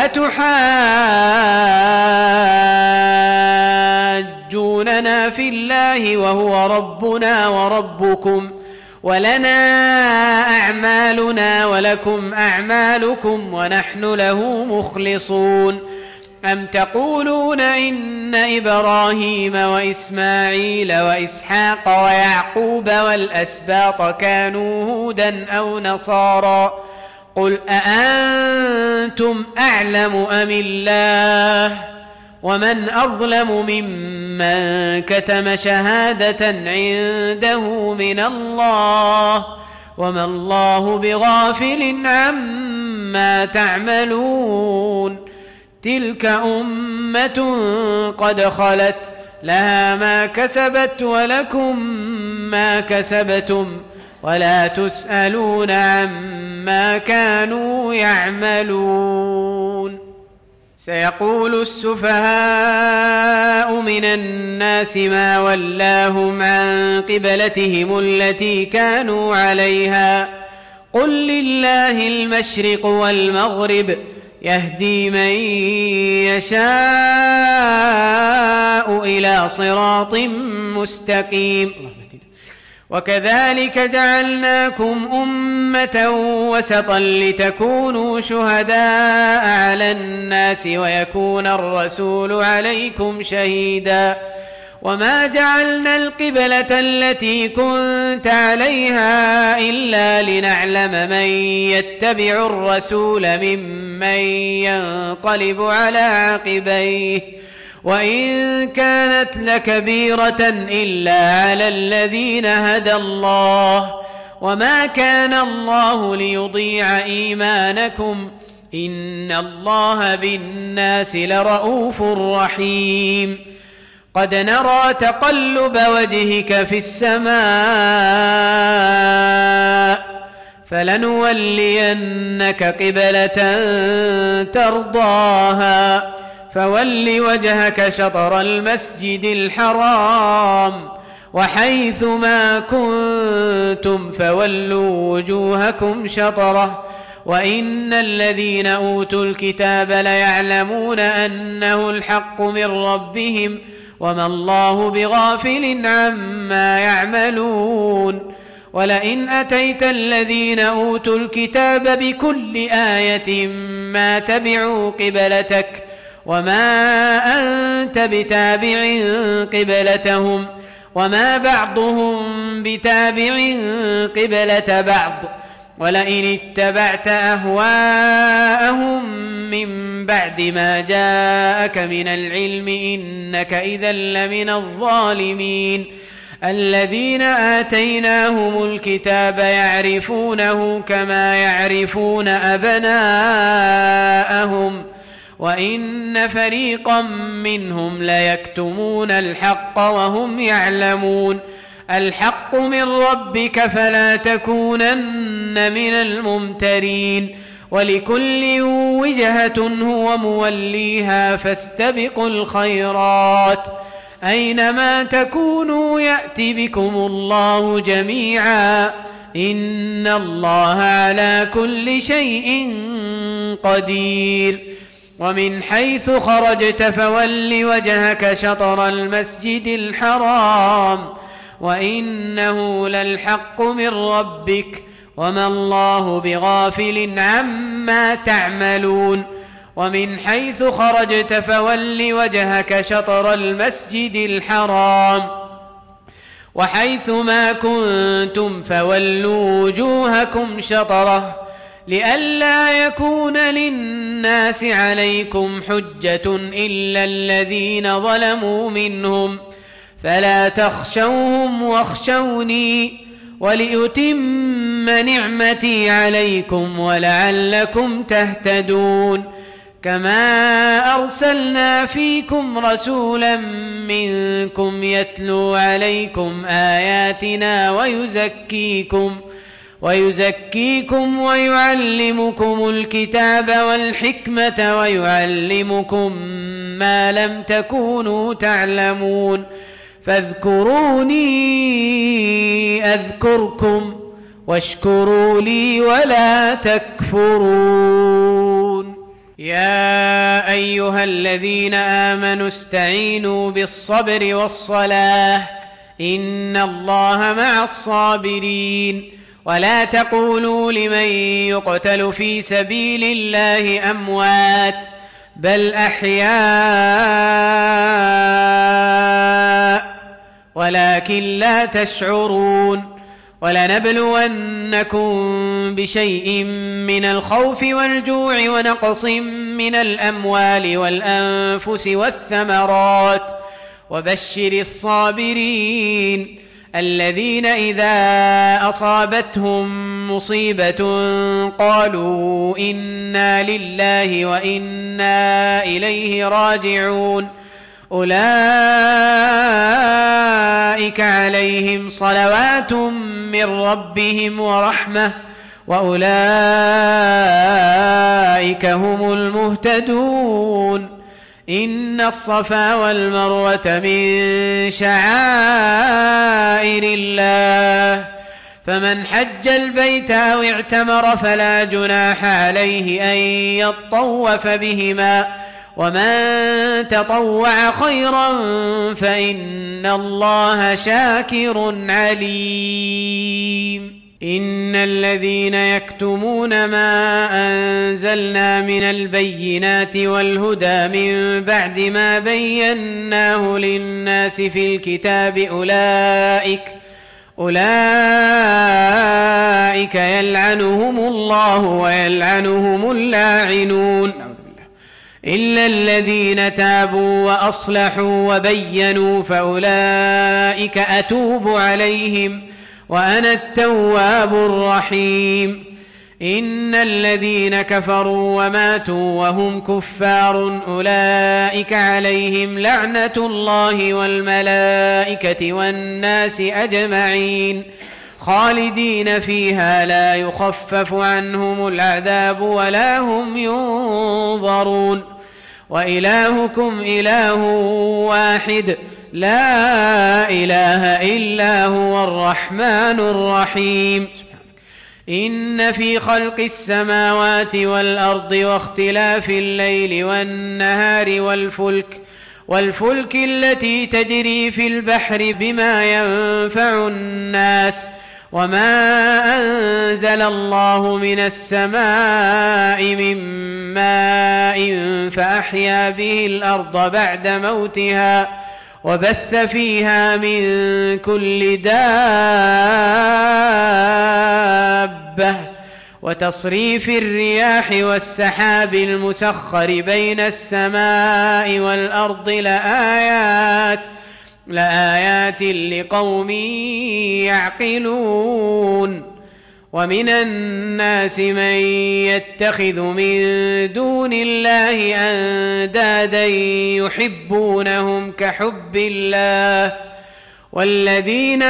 أتحاجوننا في الله وهو ربنا وربكم ولنا أعمالنا ولكم أعمالكم ونحن له مخلصون. أم تقولون إن إبراهيم وإسماعيل وإسحاق ويعقوب والأسباط كانوا هودا أو نصارى قل أأنتم أعلم أم الله ومن أظلم ممن كتم شهادة عنده من الله وما الله بغافل عما تعملون. تلك أمة قد خلت لها ما كسبت ولكم ما كسبتم ولا تسألون عما كانوا يعملون. سيقول السفهاء من الناس ما ولاهم عن قبلتهم التي كانوا عليها قل لله المشرق والمغرب يهدي من يشاء إلى صراط مستقيم. وكذلك جعلناكم أمة وسطا لتكونوا شهداء على الناس ويكون الرسول عليكم شهيدا. وما جعلنا القبلة التي كنت عليها إلا لنعلم من يتبع الرسول ممن ينقلب على عقبيه وإن كانت لكبيرة إلا على الذين هدى الله وما كان الله ليضيع إيمانكم إن الله بالناس لرؤوف رحيم. قد نرى تقلب وجهك في السماء فلنولينك قبلة ترضاها فول وجهك شطر المسجد الحرام وحيث ما كنتم فولوا وجوهكم شطره وإن الذين أوتوا الكتاب ليعلمون أنه الحق من ربهم وما الله بغافل عما يعملون ولئن أتيت الذين أوتوا الكتاب بكل آية ما تبعوا قبلتك وما أنت بتابع قبلتهم وما بعضهم بتابع قبلة بعض ولئن اتبعت أهواءهم من بعد ما جاءك من العلم إنك إذا لمن الظالمين الذين آتيناهم الكتاب يعرفونه كما يعرفون أبناءهم وإن فريقا منهم ليكتمون الحق وهم يعلمون الحق من ربك فلا تكونن من الممترين ولكل وجهة هو موليها فاستبقوا الخيرات أينما تكونوا يأت بكم الله جميعا إن الله على كل شيء قدير ومن حيث خرجت فول وجهك شطر المسجد الحرام وإنه للحق من ربك وما الله بغافل عما تعملون ومن حيث خرجت فول وجهك شطر المسجد الحرام وحيث ما كنتم فولوا وجوهكم شطره لئلا يكون للناس عليكم حجة إلا الذين ظلموا منهم فلا تخشوهم واخشوني ولأتم نعمتي عليكم ولعلكم تهتدون كما أرسلنا فيكم رسولا منكم يتلو عليكم آياتنا ويزكيكم ويعلمكم الكتاب والحكمة ويعلمكم ما لم تكونوا تعلمون فاذكروني أذكركم واشكروا لي ولا تكفرون يا أيها الذين آمنوا استعينوا بالصبر والصلاة إن الله مع الصابرين ولا تقولوا لمن يقتل في سبيل الله أموات بل أحياء ولكن لا تشعرون ولنبلونكم بشيء من الخوف والجوع ونقص من الأموال والأنفس والثمرات وبشر الصابرين الذين إذا أصابتهم مصيبة قالوا إنا لله وإنا إليه راجعون أولئك عليهم صلوات من ربهم ورحمة وأولئك هم المهتدون إن الصفا والمروة من شعائر الله فمن حج البيت أو اعتمر فلا جناح عليه أن يطوف بهما ومن تطوع خيرا فإن الله شاكر عليم إن الذين يكتمون ما أنزلنا من البينات والهدى من بعد ما بيناه للناس في الكتاب أولئك يلعنهم الله ويلعنهم اللاعنون إلا الذين تابوا وأصلحوا وبينوا فأولئك أتوب عليهم وأنا التواب الرحيم إن الذين كفروا وماتوا وهم كفار أولئك عليهم لعنة الله والملائكة والناس أجمعين خالدين فيها لا يخفف عنهم العذاب ولا هم ينظرون وإلهكم إله واحد لا إله إلا هو الرحمن الرحيم إن في خلق السماوات والأرض واختلاف الليل والنهار والفلك التي تجري في البحر بما ينفع الناس وما أنزل الله من السماء من ماء فأحيا به الأرض بعد موتها وبث فيها من كل دابة وتصريف الرياح والسحاب المسخر بين السماء والأرض لآيات لقوم يعقلون ومن الناس من يتخذ من دون الله أندادا يحبونهم كحب الله والذين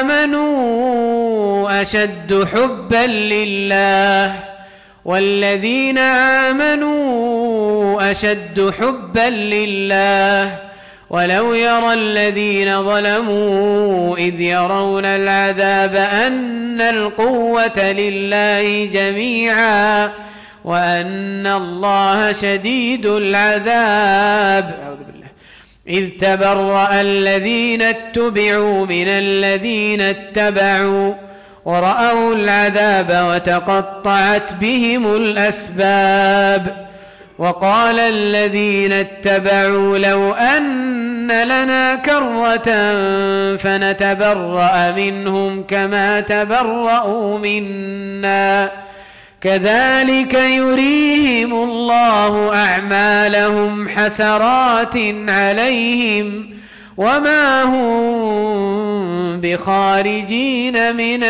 آمنوا أشد حبا لله ولو يرى الذين ظلموا إذ يرون العذاب أن القوة لله جميعا وأن الله شديد العذاب. أعوذ بالله. إذ تبرأ الذين اتبعوا من الذين اتبعوا ورأوا العذاب وتقطعت بهم الأسباب. وقال الذين اتبعوا لو أن لنا كرة فنتبرأ منهم كما تبرأوا منا كذلك يريهم الله أعمالهم حسرات عليهم وما هم بخارجين من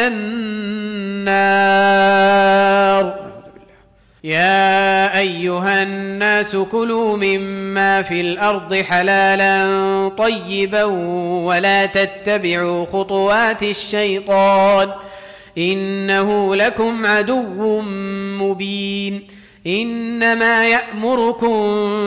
النار. يا أيها الناس كلوا مما في الأرض حلالا طيبا ولا تتبعوا خطوات الشيطان إنه لكم عدو مبين. إنما يأمركم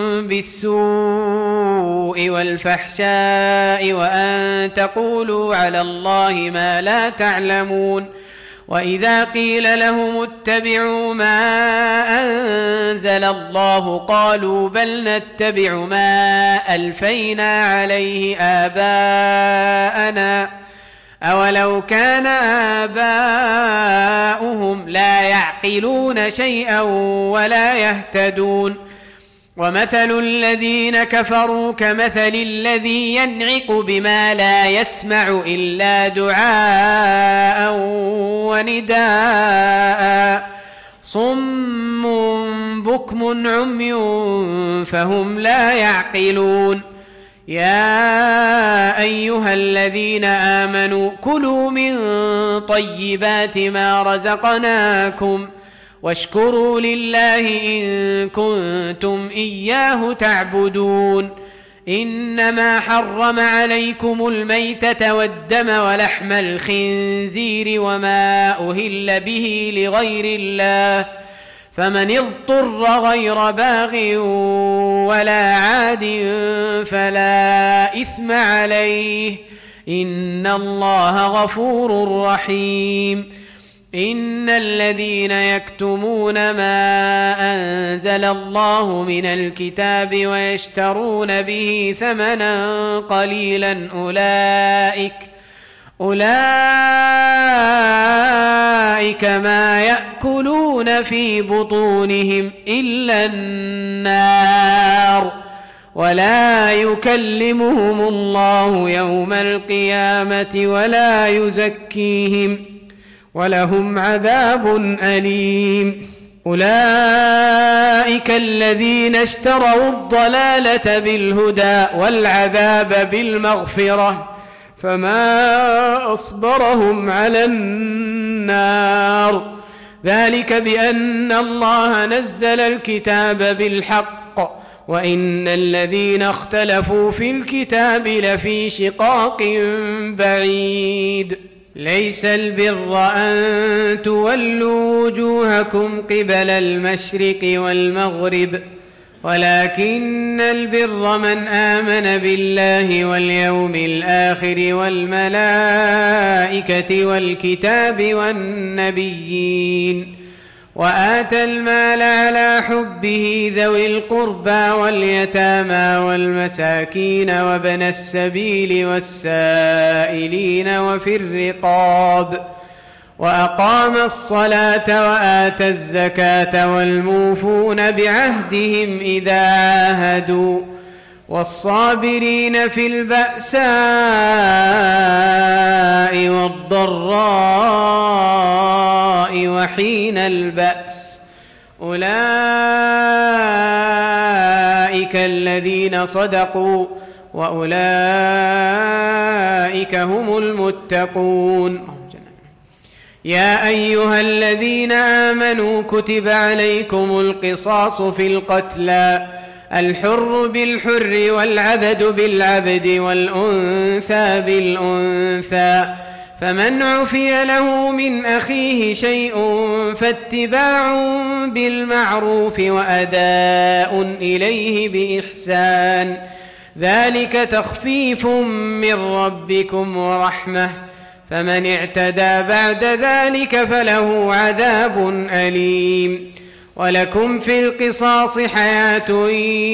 بالسوء والفحشاء وأن تقولوا على الله ما لا تعلمون. وإذا قيل لهم اتبعوا ما أنزل الله قالوا بل نتبع ما ألفينا عليه آباءنا أولو كان آباؤهم لا يعقلون شيئا ولا يهتدون. ومثل الذين كفروا كمثل الذي ينعق بما لا يسمع إلا دعاء ونداء صم بكم عمي فهم لا يعقلون. يا أيها الذين آمنوا كلوا من طيبات ما رزقناكم واشكروا لله إن كنتم إياه تعبدون. إنما حرم عليكم الميتة والدم ولحم الخنزير وما أهل به لغير الله فمن اضطر غير باغ ولا عاد فلا إثم عليه إن الله غفور رحيم. إن الذين يكتمون ما أنزل الله من الكتاب ويشترون به ثمنا قليلا أولئك ما يأكلون في بطونهم إلا النار ولا يكلمهم الله يوم القيامة ولا يزكيهم ولهم عذاب أليم. أولئك الذين اشتروا الضلالة بالهدى والعذاب بالمغفرة فما أصبرهم على النار ذلك بأن الله نزل الكتاب بالحق وإن الذين اختلفوا في الكتاب لفي شقاق بعيد. ليس البر أن تولوا وجوهكم قبل المشرق والمغرب ولكن البر من آمن بالله واليوم الآخر والملائكة والكتاب والنبيين وآتى المال على حبه ذوي القربى واليتامى والمساكين وابن السبيل والسائلين وفي الرقاب وأقام الصلاة وآتى الزكاة والموفون بعهدهم إذا عاهدوا والصابرين في البأساء والضراء وحين البأس أولئك الذين صدقوا وأولئك هم المتقون. يا أيها الذين آمنوا كتب عليكم القصاص في القتلى الحر بالحر والعبد بالعبد والأنثى بالأنثى فمن عفي له من أخيه شيء فاتباع بالمعروف وأداء إليه بإحسان ذلك تخفيف من ربكم ورحمة فمن اعتدى بعد ذلك فله عذاب أليم. ولكم في القصاص حياة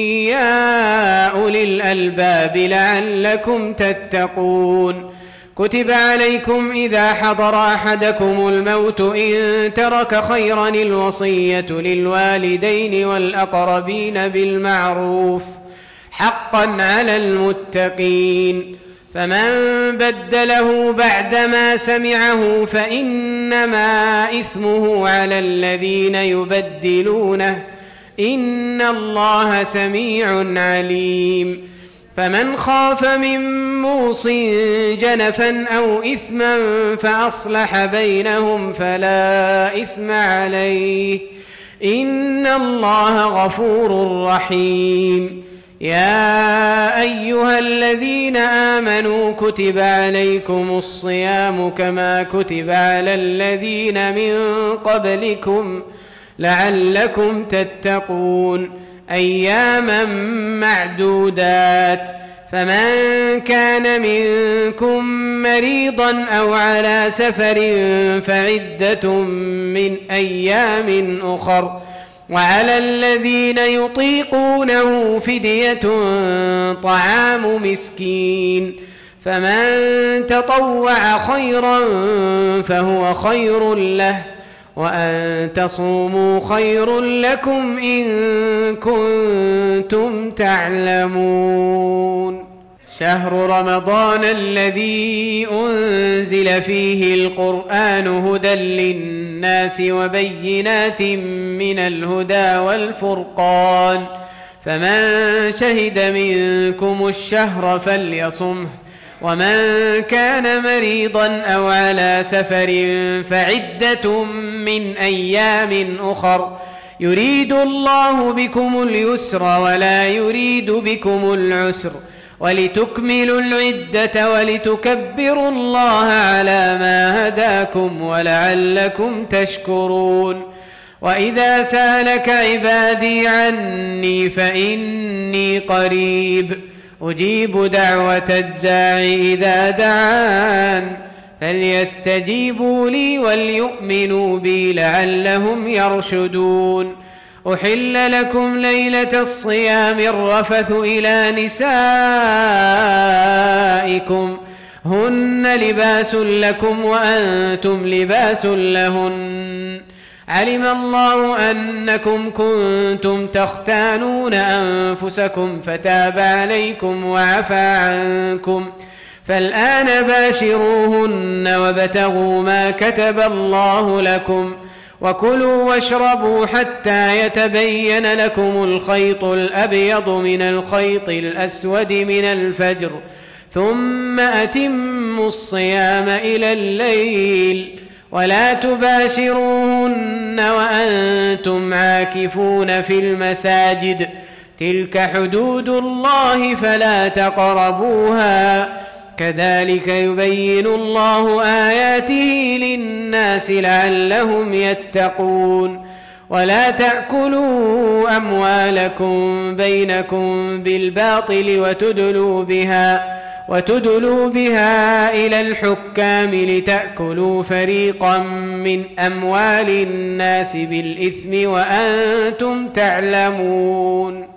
يا أولي الألباب لعلكم تتقون. كتب عليكم إذا حضر أحدكم الموت إن ترك خيرا الوصية للوالدين والأقربين بالمعروف حقا على المتقين فمن بدله بعدما سمعه فإنما إثمه على الذين يبدلونه إن الله سميع عليم. فمن خاف من موص جنفا أو إثما فأصلح بينهم فلا إثم عليه إن الله غفور رحيم. يا أيها الذين آمنوا كتب عليكم الصيام كما كتب على الذين من قبلكم لعلكم تتقون أياما معدودات فمن كان منكم مريضا أو على سفر فعدة من أيام أخر وعلى الذين يطيقونه فدية طعام مسكين فمن تطوع خيرا فهو خير له وأن تصوموا خير لكم إن كنتم تعلمون. شهر رمضان الذي أنزل فيه القرآن هدى للناس وبينات من الهدى والفرقان فمن شهد منكم الشهر فليصمه ومن كان مريضا أو على سفر فعدة من أيام أخر يريد الله بكم اليسر ولا يريد بكم العسر ولتكملوا العدة ولتكبروا الله على ما هداكم ولعلكم تشكرون. وإذا سألك عبادي عني فإني قريب أجيب دعوة الداع إذا دعان فليستجيبوا لي وليؤمنوا بي لعلهم يرشدون. أحل لكم ليلة الصيام الرفث إلى نسائكم هن لباس لكم وأنتم لباس لهن علم الله أنكم كنتم تختانون أنفسكم فتاب عليكم وعفى عنكم فالآن باشروهن وابتغوا ما كتب الله لكم وكلوا واشربوا حتى يتبين لكم الخيط الأبيض من الخيط الأسود من الفجر ثم أتموا الصيام إلى الليل ولا تباشروهن وأنتم عاكفون في المساجد تلك حدود الله فلا تقربوها كذلك يبين الله آياته للناس لعلهم يتقون. ولا تأكلوا أموالكم بينكم بالباطل وتدلوا بها إلى الحكام لتأكلوا فريقا من أموال الناس بالإثم وأنتم تعلمون.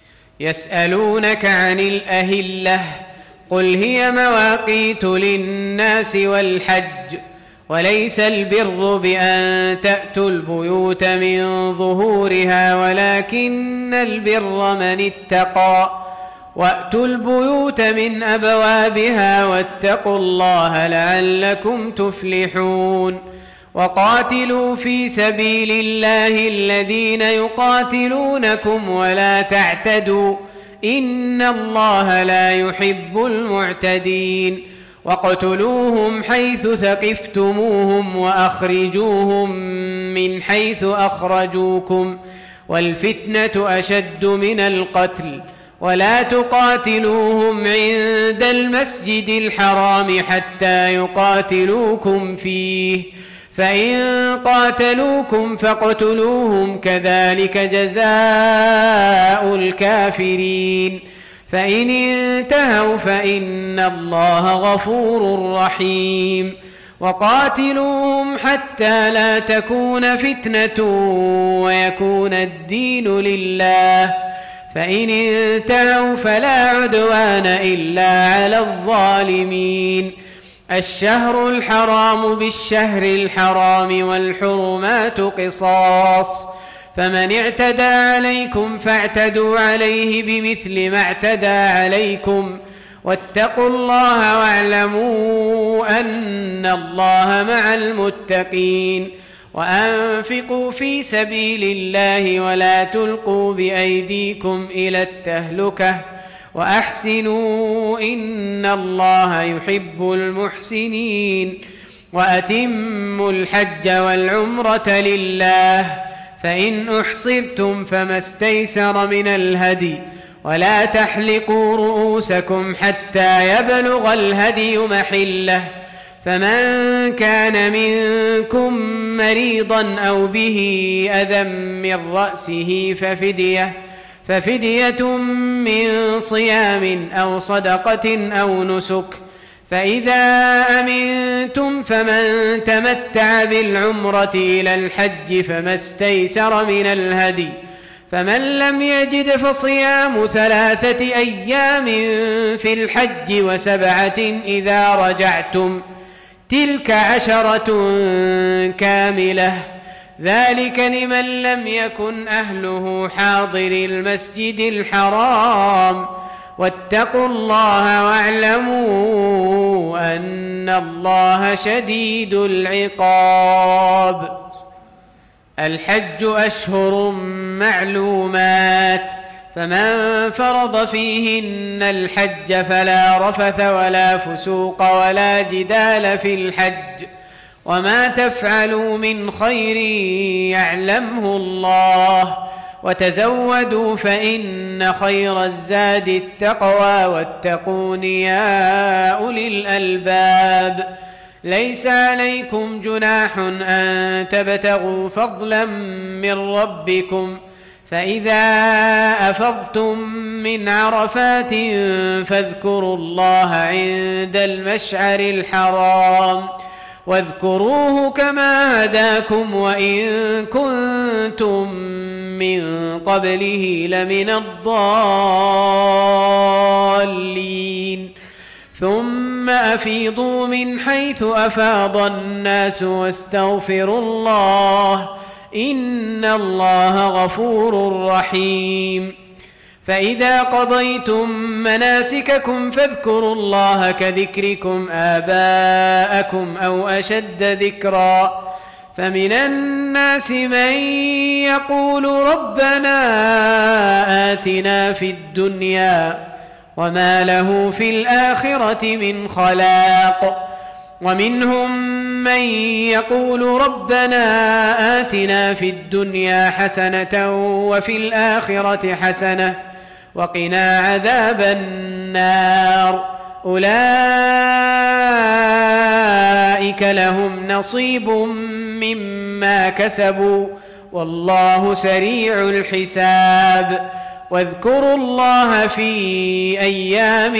يسألونك عن الأهلة قل هي مواقيت للناس والحج وليس البر بأن تأتوا البيوت من ظهورها ولكن البر من اتقى وأتوا البيوت من أبوابها واتقوا الله لعلكم تفلحون. وقاتلوا في سبيل الله الذين يقاتلونكم ولا تعتدوا إن الله لا يحب المعتدين. واقتلوهم حيث ثقفتموهم وأخرجوهم من حيث أخرجوكم والفتنة أشد من القتل ولا تقاتلوهم عند المسجد الحرام حتى يقاتلوكم فيه فإن قاتلوكم فاقتلوهم كذلك جزاء الكافرين. فإن انتهوا فإن الله غفور رحيم. وقاتلوهم حتى لا تكون فتنة ويكون الدين لله فإن انتهوا فلا عدوان إلا على الظالمين. الشهر الحرام بالشهر الحرام والحرمات قصاص فمن اعتدى عليكم فاعتدوا عليه بمثل ما اعتدى عليكم واتقوا الله واعلموا أن الله مع المتقين. وأنفقوا في سبيل الله ولا تلقوا بأيديكم إلى التهلكة وأحسنوا إن الله يحب المحسنين. وأتموا الحج والعمرة لله فإن أحصرتم فما استيسر من الهدي ولا تحلقوا رؤوسكم حتى يبلغ الهدي محله فمن كان منكم مريضا أو به أذى من رأسه ففدية من صيام أو صدقة أو نسك فإذا أمنتم فمن تمتع بالعمرة إلى الحج فما استيسر من الهدي فمن لم يجد فصيام 3 أيام في الحج و7 إذا رجعتم تلك 10 كاملة ذلك لمن لم يكن أهله حاضر المسجد الحرام واتقوا الله واعلموا أن الله شديد العقاب. الحج أشهر معلومات فمن فرض فيهن الحج فلا رفث ولا فسوق ولا جدال في الحج وما تفعلوا من خير يعلمه الله وتزودوا فإن خير الزاد التقوى واتقون يا أولي الألباب. ليس عليكم جناح أن تبتغوا فضلا من ربكم فإذا أفضتم من عرفات فاذكروا الله عند المشعر الحرام واذكروه كما هداكم وإن كنتم من قبله لمن الضالين. ثم أفيضوا من حيث أفاض الناس واستغفروا الله إن الله غفور رحيم. فإذا قضيتم مناسككم فاذكروا الله كذكركم آباءكم أو أشد ذكرا فمن الناس من يقول ربنا آتنا في الدنيا وما له في الآخرة من خلاق ومنهم من يقول ربنا آتنا في الدنيا حسنة وفي الآخرة حسنة وقنا عذاب النار أولئك لهم نصيب مما كسبوا والله سريع الحساب. واذكروا الله في أيام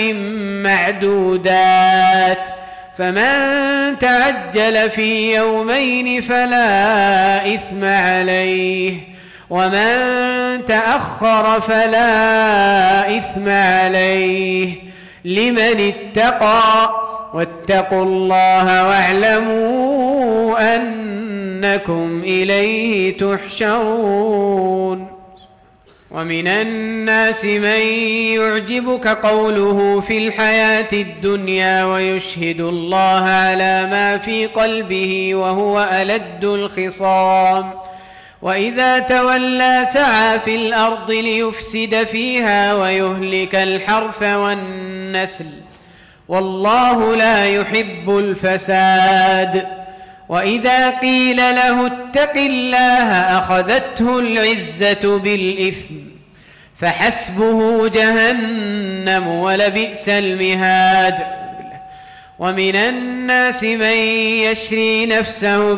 معدودات فمن تعجل في يومين فلا إثم عليه ومن تأخر فلا إثم عليه لمن اتقى واتقوا الله واعلموا أنكم إليه تحشرون. ومن الناس من يعجبك قوله في الحياة الدنيا ويشهد الله على ما في قلبه وهو ألد الخصام وإذا تولى سعى في الأرض ليفسد فيها ويهلك الحرث والنسل والله لا يحب الفساد. وإذا قيل له اتق الله أخذته العزة بالإثم فحسبه جهنم ولبئس المهاد. ومن الناس من يشري نفسه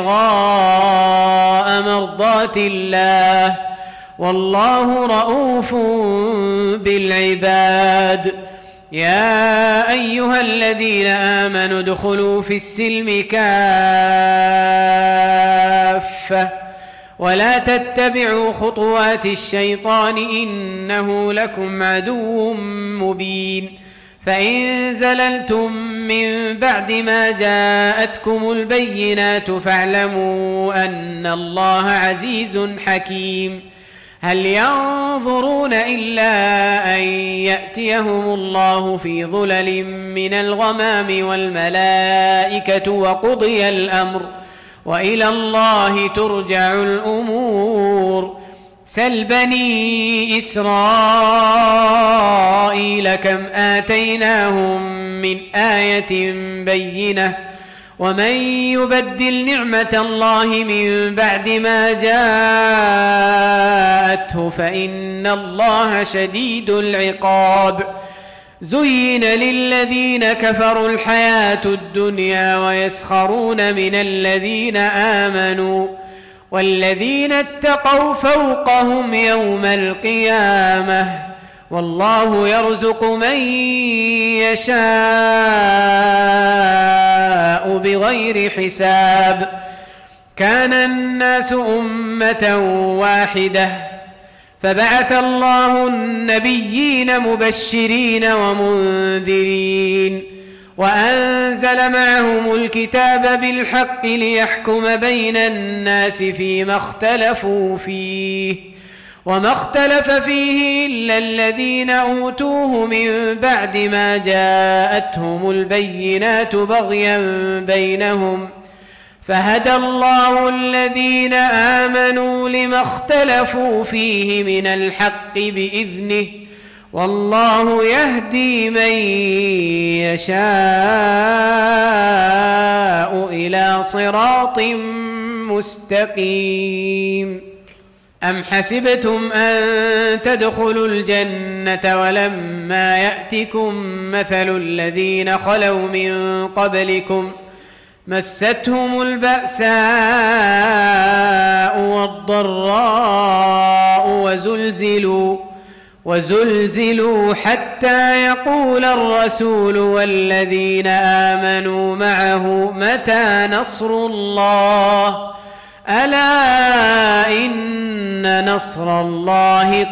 ابتغاء مرضات الله والله رؤوف بالعباد. يا أيها الذين آمنوا ادخلوا في السلم كافة ولا تتبعوا خطوات الشيطان إنه لكم عدو مبين. فإن زللتم من بعد ما جاءتكم البينات فاعلموا أن الله عزيز حكيم. هل ينظرون إلا أن يأتيهم الله في ظلل من الغمام والملائكة وقضي الأمر وإلى الله ترجع الأمور. سل بني إسرائيل كم آتيناهم من آية بينة ومن يبدل نعمة الله من بعد ما جاءته فإن الله شديد العقاب. زين للذين كفروا الحياة الدنيا ويسخرون من الذين آمنوا والذين اتقوا فوقهم يوم القيامة والله يرزق من يشاء بغير حساب. كان الناس أمة واحدة فبعث الله النبيين مبشرين ومنذرين وأنزل معهم الكتاب بالحق ليحكم بين الناس فيما اختلفوا فيه وما اختلف فيه إلا الذين أوتوه من بعد ما جاءتهم البينات بغيا بينهم فهدى الله الذين آمنوا لما اختلفوا فيه من الحق بإذنه والله يهدي من يشاء إلى صراط مستقيم. أم حسبتم أن تدخلوا الجنة ولما يأتكم مثل الذين خلوا من قبلكم مستهم البأساء والضراء وزلزلوا حتى يقول الرسول والذين آمنوا معه متى نصر الله ألا إن نصر الله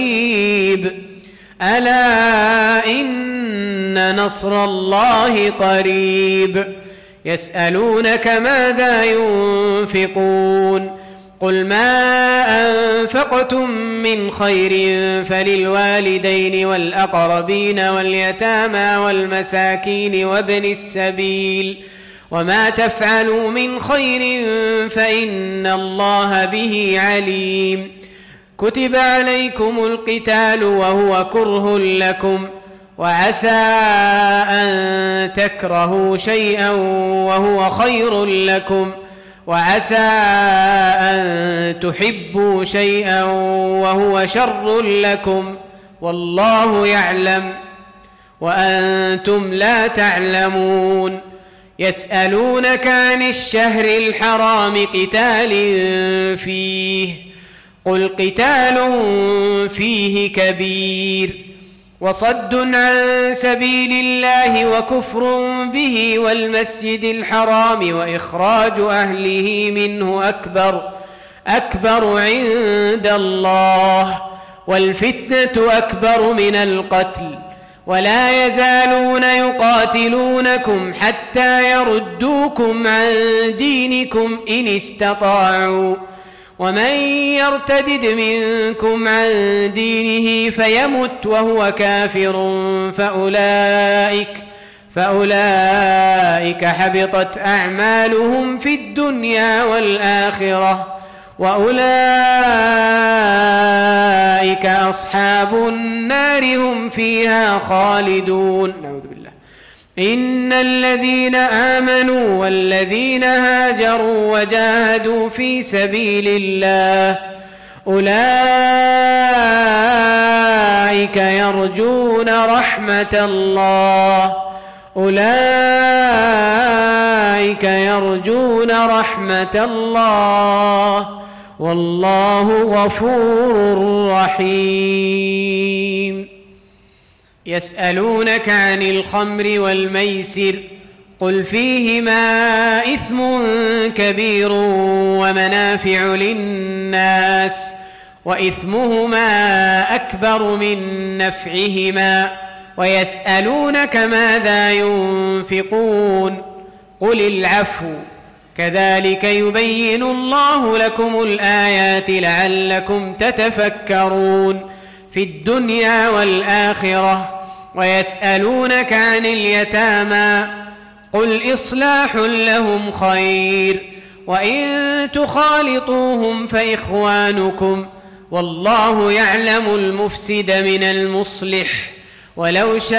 قريب. يسألونك ماذا ينفقون قل ما أنفقتم من خير فللوالدين والأقربين واليتامى والمساكين وابن السبيل وما تفعلوا من خير فإن الله به عليم. كتب عليكم القتال وهو كره لكم وعسى أن تكرهوا شيئا وهو خير لكم وعسى أن تحبوا شيئا وهو شر لكم والله يعلم وأنتم لا تعلمون. يسألونك عن الشهر الحرام قتال فيه قل قتال فيه كبير وصد عن سبيل الله وكفر به والمسجد الحرام وإخراج أهله منه أكبر عند الله والفتنة أكبر من القتل ولا يزالون يقاتلونكم حتى يردوكم عن دينكم إن استطاعوا ومن يرتدد منكم عن دينه فيمت وهو كافر فأولئك حبطت أعمالهم في الدنيا والآخرة وأولئك أصحاب النار هم فيها خالدون. نعوذ بالله. إن الذين آمنوا والذين هاجروا وجاهدوا في سبيل الله أولئك يرجون رحمة الله والله غفور رحيم. يسألونك عن الخمر والميسر قل فيهما إثم كبير ومنافع للناس وإثمهما أكبر من نفعهما ويسألونك ماذا ينفقون قل العفو كذلك يبين الله لكم الآيات لعلكم تتفكرون في الدنيا والآخرة. ويسألونك عن اليتامى قل إصلاح لهم خير وإن تخالطوهم فإخوانكم والله يعلم المفسد من المصلح ولو شاء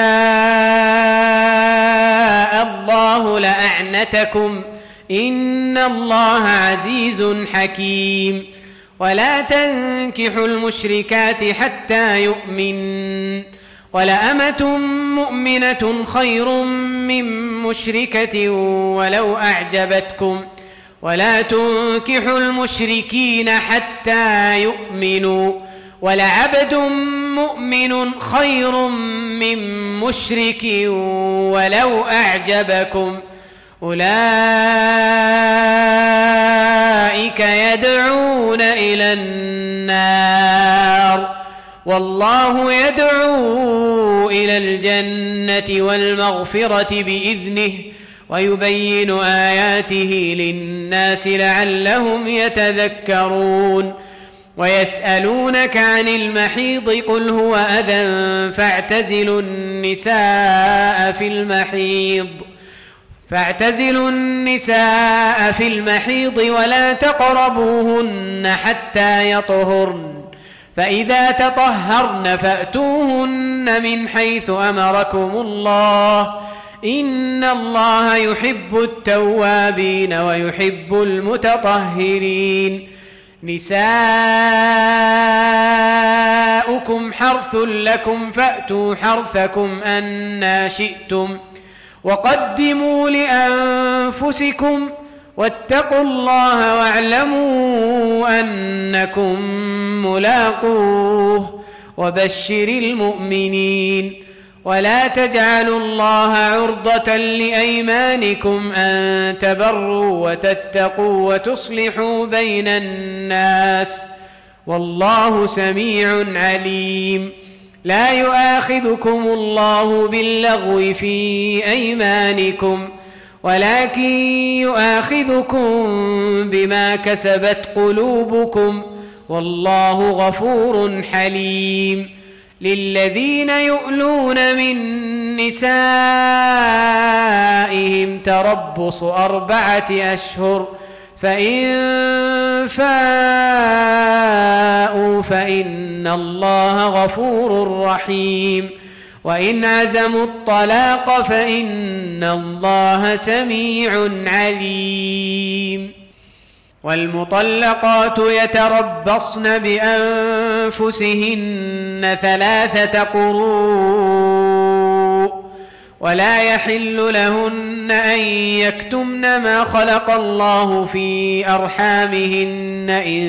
الله لأعنتكم إن الله عزيز حكيم. ولا تنكحوا المشركات حتى يؤمن ولأمة مؤمنة خير من مشركة ولو أعجبتكم ولا تنكحوا المشركين حتى يؤمنوا ولعبد مؤمن خير من مشرك ولو أعجبكم أولئك يدعون إلى النار والله يدعو إلى الجنة والمغفرة بإذنه ويبين آياته للناس لعلهم يتذكرون. ويسألونك عن المحيض قل هو أذى فاعتزلوا النساء في المحيض ولا تقربوهن حتى يطهرن فإذا تطهرن فأتوهن من حيث أمركم الله إن الله يحب التوابين ويحب المتطهرين. نساؤكم حرث لكم فأتوا حرثكم أنى شئتم وقدموا لأنفسكم واتقوا الله واعلموا أنكم ملاقوه وبشر المؤمنين. ولا تجعلوا الله عرضة لأيمانكم أن تبروا وتتقوا وتصلحوا بين الناس والله سميع عليم. لا يؤاخذكم الله باللغو في أيمانكم ولكن يؤاخذكم بما كسبت قلوبكم والله غفور حليم. للذين يؤلون من نسائهم تربص 4 أشهر فإن فاءوا فإن الله غفور رحيم وإن عزموا الطلاق فإن الله سميع عليم. والمطلقات يتربصن بأنفسهن 3 قروء ولا يحل لهن أن يكتمن ما خلق الله في أرحامهن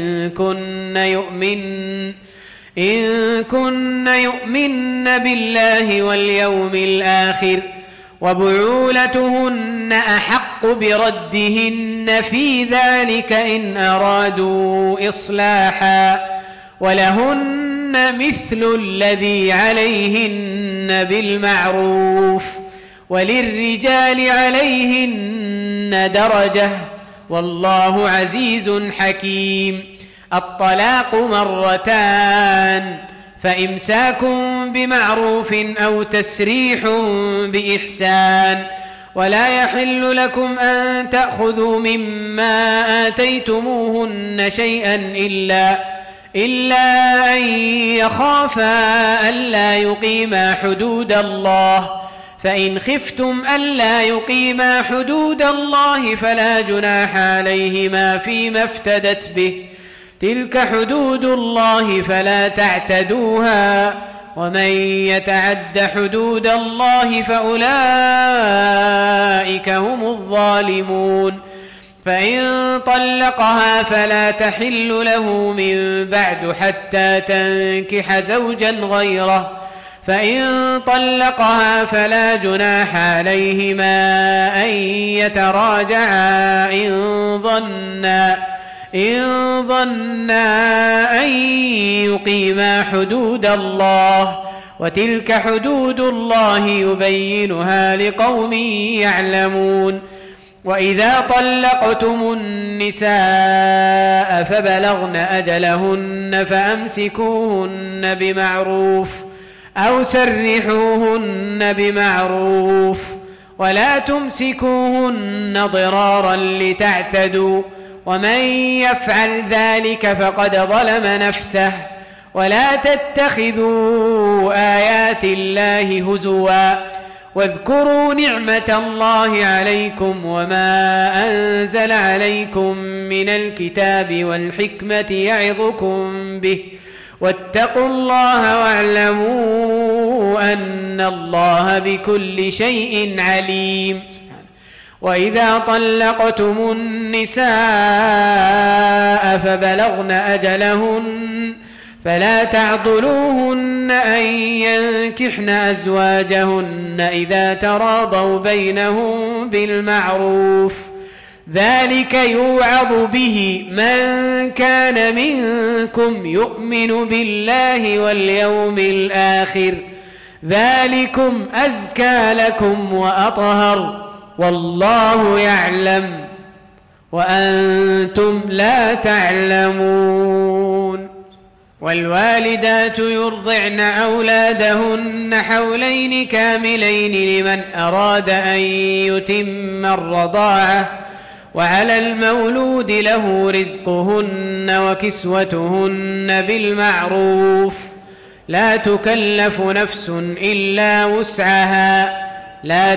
إن كن يؤمن بالله واليوم الآخر، وبعولتهن أحق بردهن في ذلك إن أرادوا إصلاحا، ولهن مثل الذي عليهن بالمعروف، وللرجال عليهن درجة، والله عزيز حكيم. الطلاق مرتان، فإمساك بمعروف أو تسريح بإحسان. ولا يحل لكم أن تأخذوا مما آتيتموهن شيئا إلا أن يخافا ألا يقيما حدود الله، فإن خفتم ألا يقيما حدود الله فلا جناح عليهما فيما افتدت به، تلك حدود الله فلا تعتدوها، ومن يتعد حدود الله فأولئك هم الظالمون. فإن طلقها فلا تحل له من بعد حتى تنكح زوجا غيره، فإن طلقها فلا جناح عليهما أن يتراجعا إن ظنا أن يقيما حدود الله، وتلك حدود الله يبينها لقوم يعلمون. وإذا طلقتم النساء فبلغن أجلهن فأمسكوهن بمعروف أو سرحوهن بمعروف، ولا تمسكوهن ضرارا لتعتدوا، ومن يفعل ذلك فقد ظلم نفسه. ولا تتخذوا آيات الله هزوا، واذكروا نعمة الله عليكم وما أنزل عليكم من الكتاب والحكمة يعظكم به، واتقوا الله واعلموا أن الله بكل شيء عليم. وإذا طلقتم النساء فبلغن أجلهن فلا تعضلوهن أن ينكحن أزواجهن إذا تراضوا بينهم بالمعروف، ذلك يوعظ به من كان منكم يؤمن بالله واليوم الآخر، ذلكم أزكى لكم وأطهر، والله يعلم وأنتم لا تعلمون. والوالدات يرضعن أولادهن حولين كاملين لمن أراد أن يتم الرضاعة، وعلى المولود له رزقهن وكسوتهن بالمعروف، لا تكلف نفس إلا وسعها، لا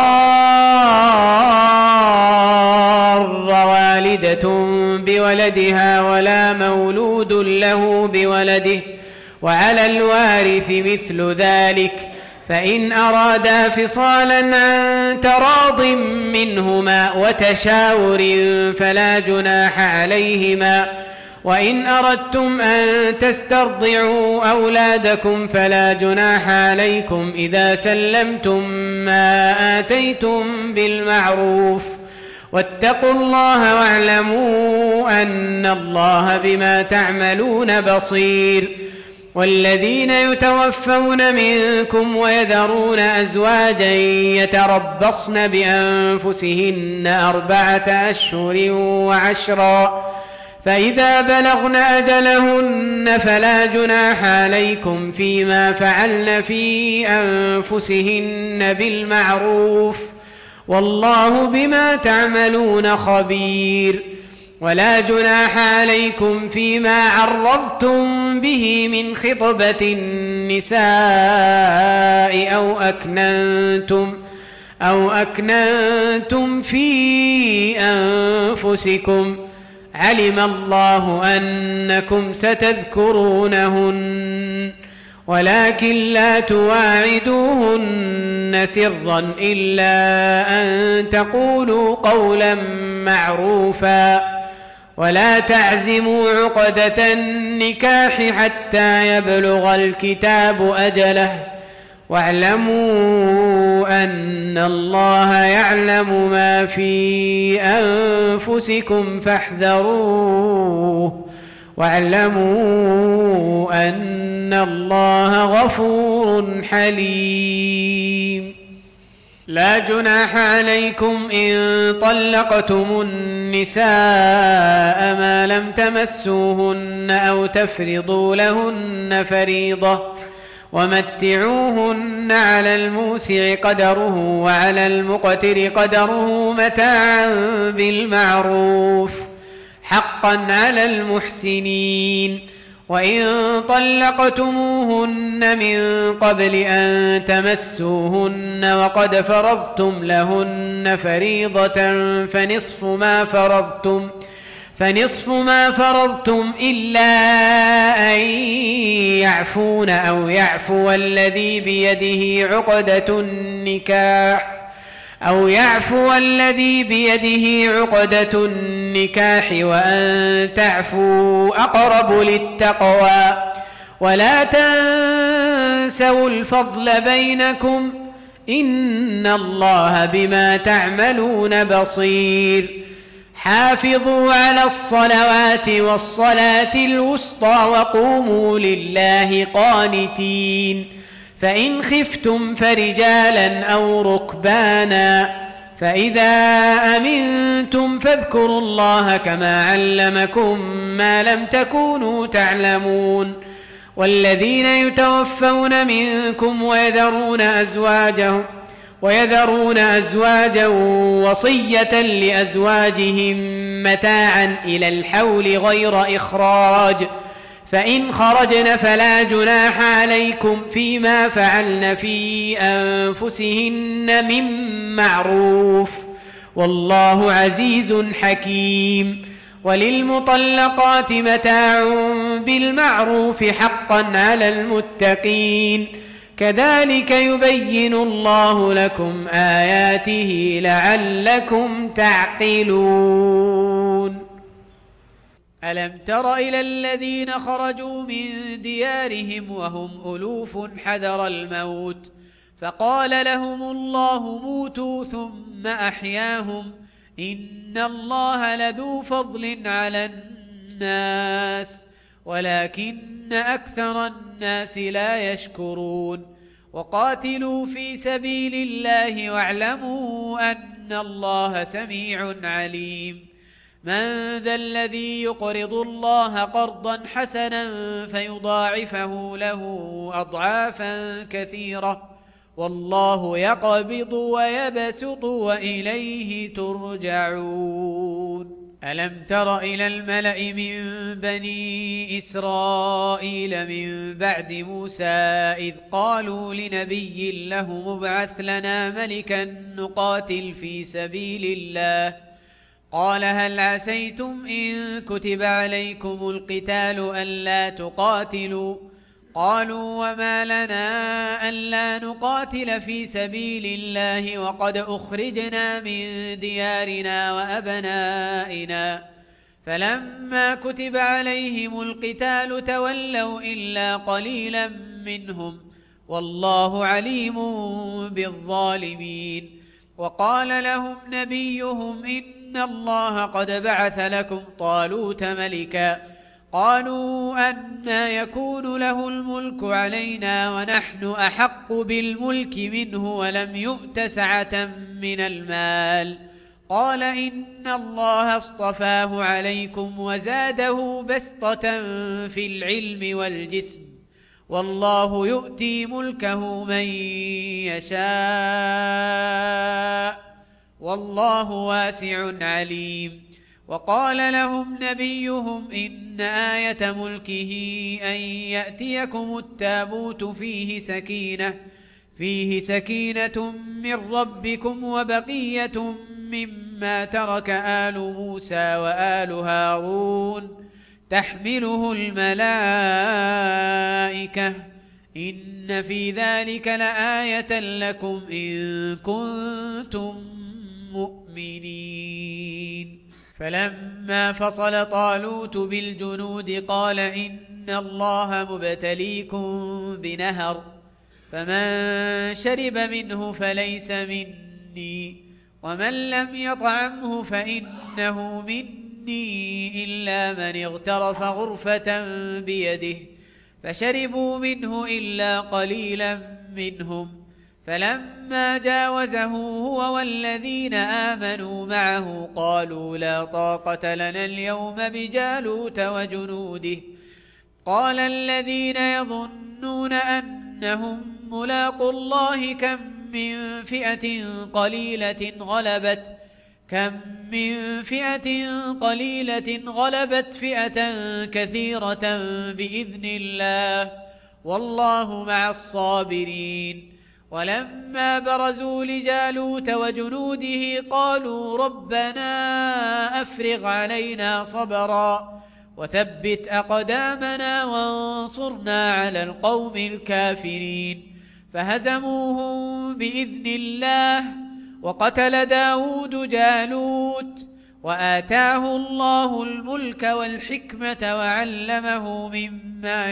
تضار والدة بولدها ولا مولود له بولده، وعلى الوارث مثل ذلك، فإن أرادا فصالا عن تراض منهما وتشاور فلا جناح عليهما، وإن أردتم أن تسترضعوا أولادكم فلا جناح عليكم إذا سلمتم ما آتيتم بالمعروف، واتقوا الله واعلموا أن الله بما تعملون بصير. والذين يتوفون منكم ويذرون أزواجا يتربصن بأنفسهن 4 أشهر و10، فإذا بلغن أجلهن فلا جناح عليكم فيما فعلن في أنفسهن بالمعروف، والله بما تعملون خبير. ولا جناح عليكم فيما عرضتم به من خطبة النساء أو أكننتم في أنفسكم، علم الله أنكم ستذكرونهن، ولكن لا تواعدوهن سرا إلا أن تقولوا قولا معروفا ولا تعزموا عقدة النكاح حتى يبلغ الكتاب أجله واعلموا أن الله يعلم ما في أنفسكم فاحذروه واعلموا أن الله غفور حليم. لا جناح عليكم إن طلقتم النساء ما لم تمسوهن أو تفرضوا لهن فريضة ومتعوهن على الموسع قدره وعلى المقتر قدره متاعا بالمعروف حقا على المحسنين. وإن طلقتموهن من قبل أن تمسوهن وقد فرضتم لهن فريضة فنصف ما فرضتم إلا أن يعفون أو يعفو الذي بيده عقدة النكاح وأن تعفوا أقرب للتقوى ولا تنسوا الفضل بينكم إن الله بما تعملون بصير. حافظوا على الصلوات والصلاة الوسطى وقوموا لله قانتين. فإن خفتم فرجالا أو ركبانا فإذا أمنتم فاذكروا الله كما علمكم ما لم تكونوا تعلمون. والذين يتوفون منكم ويذرون أزواجا وصية لأزواجهم متاعا إلى الحول غير إخراج فإن خرجن فلا جناح عليكم فيما فعلن في أنفسهن من معروف والله عزيز حكيم. وللمطلقات متاع بالمعروف حقا على المتقين كذلك يبين الله لكم آياته لعلكم تعقلون. ألم تر إلى الذين خرجوا من ديارهم وهم ألوف حذر الموت فقال لهم الله موتوا ثم أحياهم إن الله لذو فضل على الناس ولكن أكثر الناس لا يشكرون. وقاتلوا في سبيل الله واعلموا أن الله سميع عليم. من ذا الذي يقرض الله قرضا حسنا فيضاعفه له أضعافا كثيرة والله يقبض ويبسط وإليه ترجعون. ألم تر إلى الملأ من بني إسرائيل من بعد موسى إذ قالوا لنبي له مبعث لنا ملكا نقاتل في سبيل الله قال هل عسيتم إن كتب عليكم القتال ألا تقاتلوا قالوا وما لنا ألا نقاتل في سبيل الله وقد أخرجنا من ديارنا وأبنائنا فلما كتب عليهم القتال تولوا إلا قليلا منهم والله عليم بالظالمين. وقال لهم نبيهم إن الله قد بعث لكم طالوت ملكا قالوا أنى يكون له الملك علينا ونحن أحق بالملك منه ولم يؤت سعة من المال قال إن الله اصطفاه عليكم وزاده بسطة في العلم والجسم والله يؤتي ملكه من يشاء والله واسع عليم. وقال لهم نبيهم إن آية ملكه أن يأتيكم التابوت فيه سكينة من ربكم وبقية مما ترك آل موسى وآل هارون تحمله الملائكة إن في ذلك لآية لكم إن كنتم مؤمنين. فلما فصل طالوت بالجنود قال إن الله مبتليكم بنهر فمن شرب منه فليس مني ومن لم يطعمه فإنه مني إلا من اغترف غرفة بيده فشربوا منه إلا قليلا منهم. فلما جاوزه هو والذين آمنوا معه قالوا لا طاقة لنا اليوم بجالوت وجنوده. قال الذين يظنون أنهم ملاقوا الله كم من فئة قليلة غلبت فئة كثيرة بإذن الله والله مع الصابرين. ولما برزوا لجالوت وجنوده قالوا ربنا أفرغ علينا صبرا وثبت أقدامنا وانصرنا على القوم الكافرين. فهزموهم بإذن الله وقتل داود جالوت وآتاه الله الملك والحكمة وعلمه مما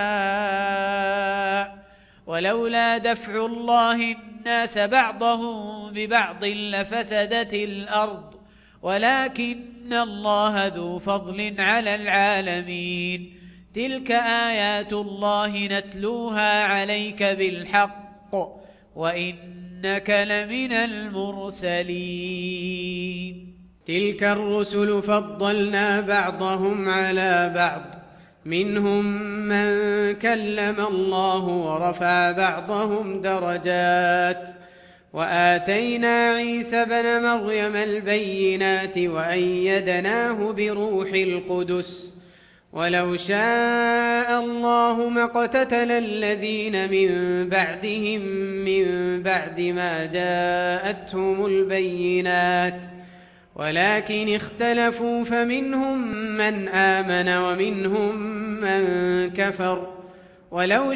يشاء. ولولا دفع الله الناس بعضهم ببعض لفسدت الأرض ولكن الله ذو فضل على العالمين. تلك آيات الله نتلوها عليك بالحق وإنك لمن المرسلين. تلك الرسل فضلنا بعضهم على بعض منهم من كلم الله ورفع بعضهم درجات وآتينا عيسى بن مريم البينات وأيدناه بروح القدس. ولو شاء الله ما اقتتل الذين من بعدهم من بعد ما جاءتهم البينات ولكن اختلفوا فمنهم من آمن ومنهم من كفر. ولو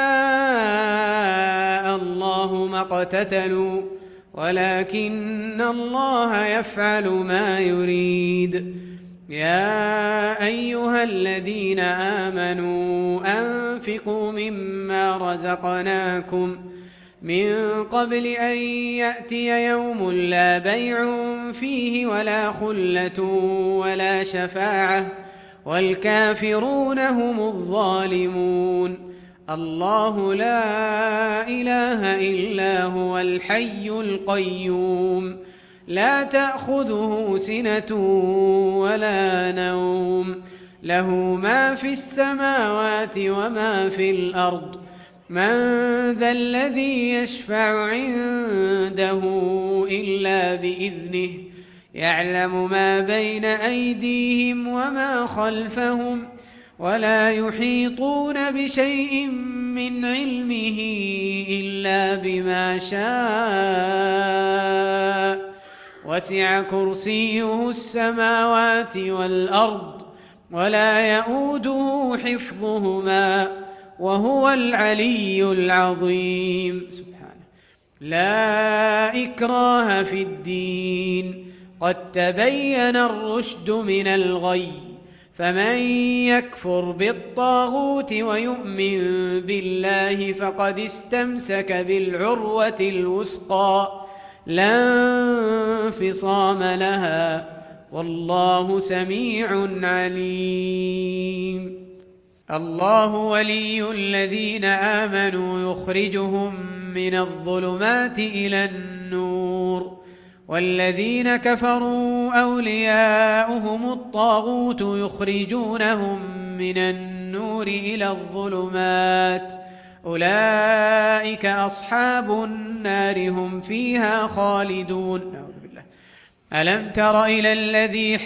شاء الله ما اقتتلوا ولكن الله يفعل ما يريد. يا أيها الذين آمنوا أنفقوا مما رزقناكم من قبل أن يأتي يوم لا بيع فيه ولا خلة ولا شفاعة والكافرون هم الظالمون. الله لا إله إلا هو الحي القيوم لا تأخذه سنة ولا نوم له ما في السماوات وما في الأرض. من ذا الذي يشفع عنده إلا بإذنه يعلم ما بين أيديهم وما خلفهم ولا يحيطون بشيء من علمه إلا بما شاء وسع كرسيه السماوات والأرض ولا يؤوده حفظهما وهو العلي العظيم. سبحانه. لا إكراه في الدين قد تبين الرشد من الغي فمن يكفر بالطاغوت ويؤمن بالله فقد استمسك بالعروة الوثقى لا انفصام لها والله سميع عليم. الله ولي الذين آمنوا يخرجهم من الظلمات إلى النور والذين كفروا أولياؤهم الطاغوت يخرجونهم من النور إلى الظلمات أولئك أصحاب النار هم فيها خالدون. نعوذ بالله. ألم تر إلى الذي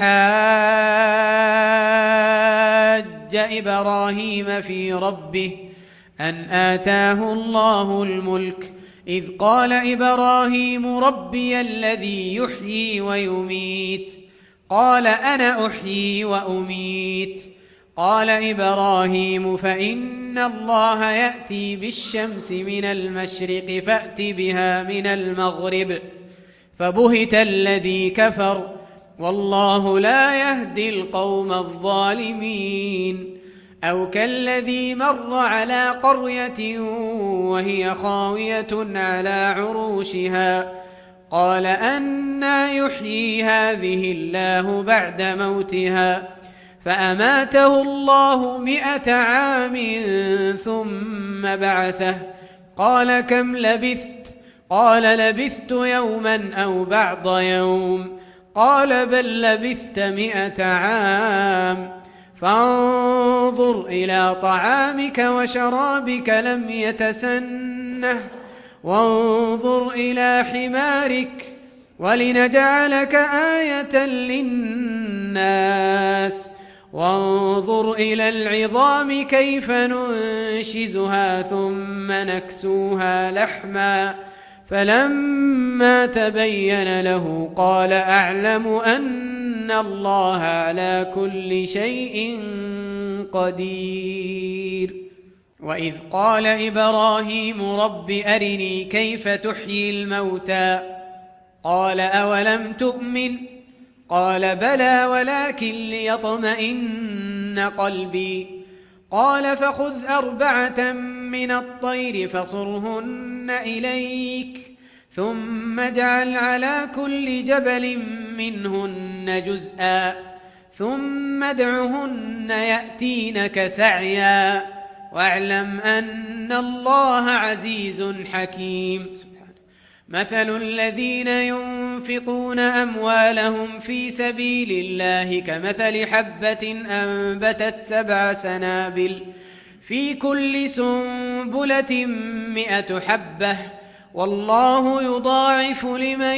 حاج إبراهيم في ربه أن آتاه الله الملك إذ قال إبراهيم ربي الذي يحيي ويميت قال أنا أحيي وأميت قال إبراهيم فإن الله يأتي بالشمس من المشرق فأت بها من المغرب فبهت الذي كفر والله لا يهدي القوم الظالمين أو كالذي مر على قرية وهي خاوية على عروشها قال أنى يحيي هذه الله بعد موتها فأماته الله 100 عام ثم بعثه قال كم لبثت قال لبثت يوما أو بعض يوم قال بل لبثت 100 عام فانظر إلى طعامك وشرابك لم يتسنه وانظر إلى حمارك ولنجعلك آية للناس وانظر إلى العظام كيف ننشزها ثم نكسوها لحما فلما تبين له قال أعلم أن الله على كل شيء قدير وإذ قال إبراهيم رب أرني كيف تحيي الموتى قال أولم تؤمن قال بلى ولكن ليطمئن قلبي قال فخذ 4 من الطير فصرهن إليك ثم اجعل على كل جبل منهن جزءا ثم ادعهن يأتينك سعيا واعلم أن الله عزيز حكيم مثل الذين ينفقون أموالهم في سبيل الله كمثل حبة أنبتت 7 سنابل في كل سنبلة 100 حبة والله يضاعف لمن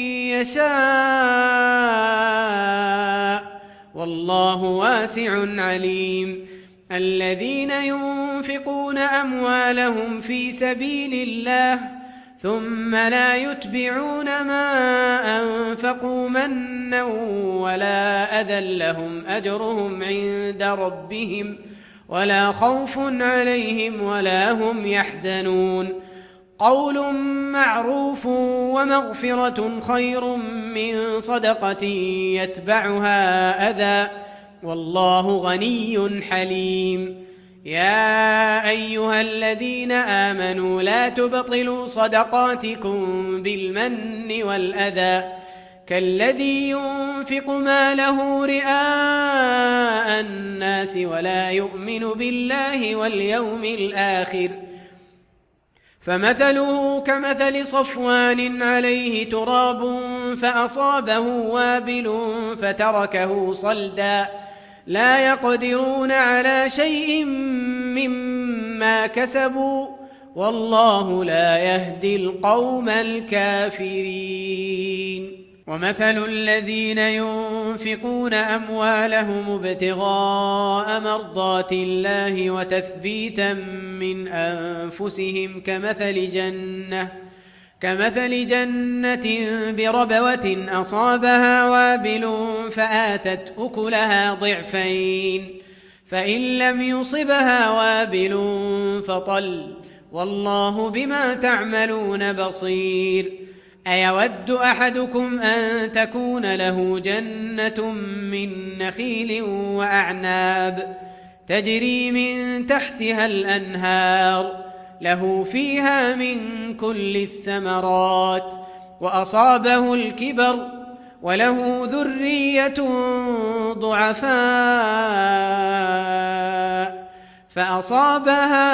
يشاء والله واسع عليم الذين ينفقون أموالهم في سبيل الله ثم لا يتبعون ما أنفقوا منا ولا أذى لهم أجرهم عند ربهم ولا خوف عليهم ولا هم يحزنون قول معروف ومغفرة خير من صدقة يتبعها أذى والله غني حليم يا أيها الذين آمنوا لا تبطلوا صدقاتكم بالمن والأذى كالذي ينفق ماله رئاء الناس ولا يؤمن بالله واليوم الآخر فمثله كمثل صفوان عليه تراب فأصابه وابل فتركه صلدا لا يقدرون على شيء مما كسبوا والله لا يهدي القوم الكافرين ومثل الذين ينفقون أموالهم ابتغاء مرضات الله وتثبيتا من أنفسهم كمثل جنة بربوة أصابها وابل فآتت أكلها ضعفين فإن لم يصبها وابل فطل والله بما تعملون بصير أيود أحدكم أن تكون له جنة من نخيل وأعناب تجري من تحتها الأنهار له فيها من كل الثمرات وأصابه الكبر وله ذرية ضعفاء فأصابها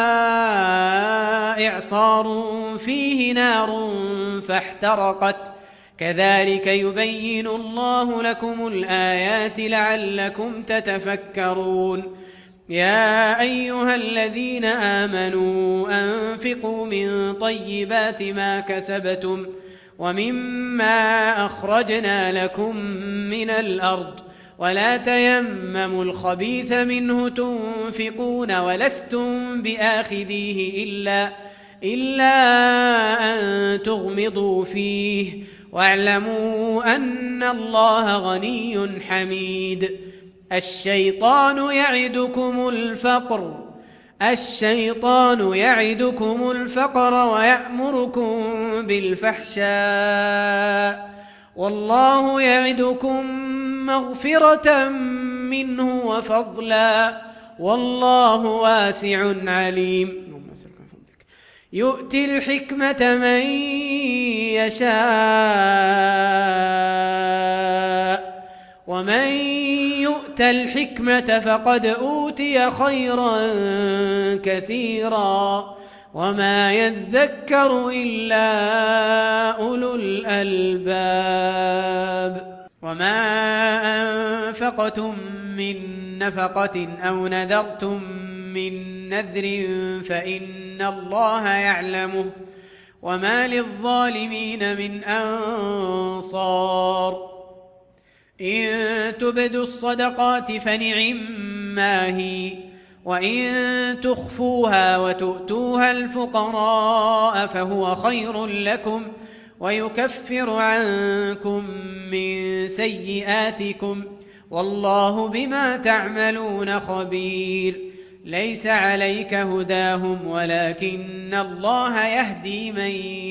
إعصار فيه نار فاحترقت كذلك يبين الله لكم الآيات لعلكم تتفكرون يا أيها الذين آمنوا أنفقوا من طيبات ما كسبتم ومما أخرجنا لكم من الأرض ولا تيمموا الخبيث منه تنفقون ولستم بآخذيه إلا أن تغمضوا فيه واعلموا أن الله غني حميد الشيطان يعدكم الفقر ويأمركم بالفحشاء والله يعدكم مغفرة منه وفضلا والله واسع عليم. يؤتي الحكمة من يشاء ومن يؤت الحكمة فقد أوتي خيرا كثيرا وما يذكر إلا أولو الألباب. وما أنفقتم من نفقة أو نذرتم من نذر فإن الله يعلمه وما للظالمين من أنصار. إن تبدوا الصدقات فنعما هي وإن تخفوها وتؤتوها الفقراء فهو خير لكم ويكفر عنكم من سيئاتكم والله بما تعملون خبير. ليس عليك هداهم ولكن الله يهدي من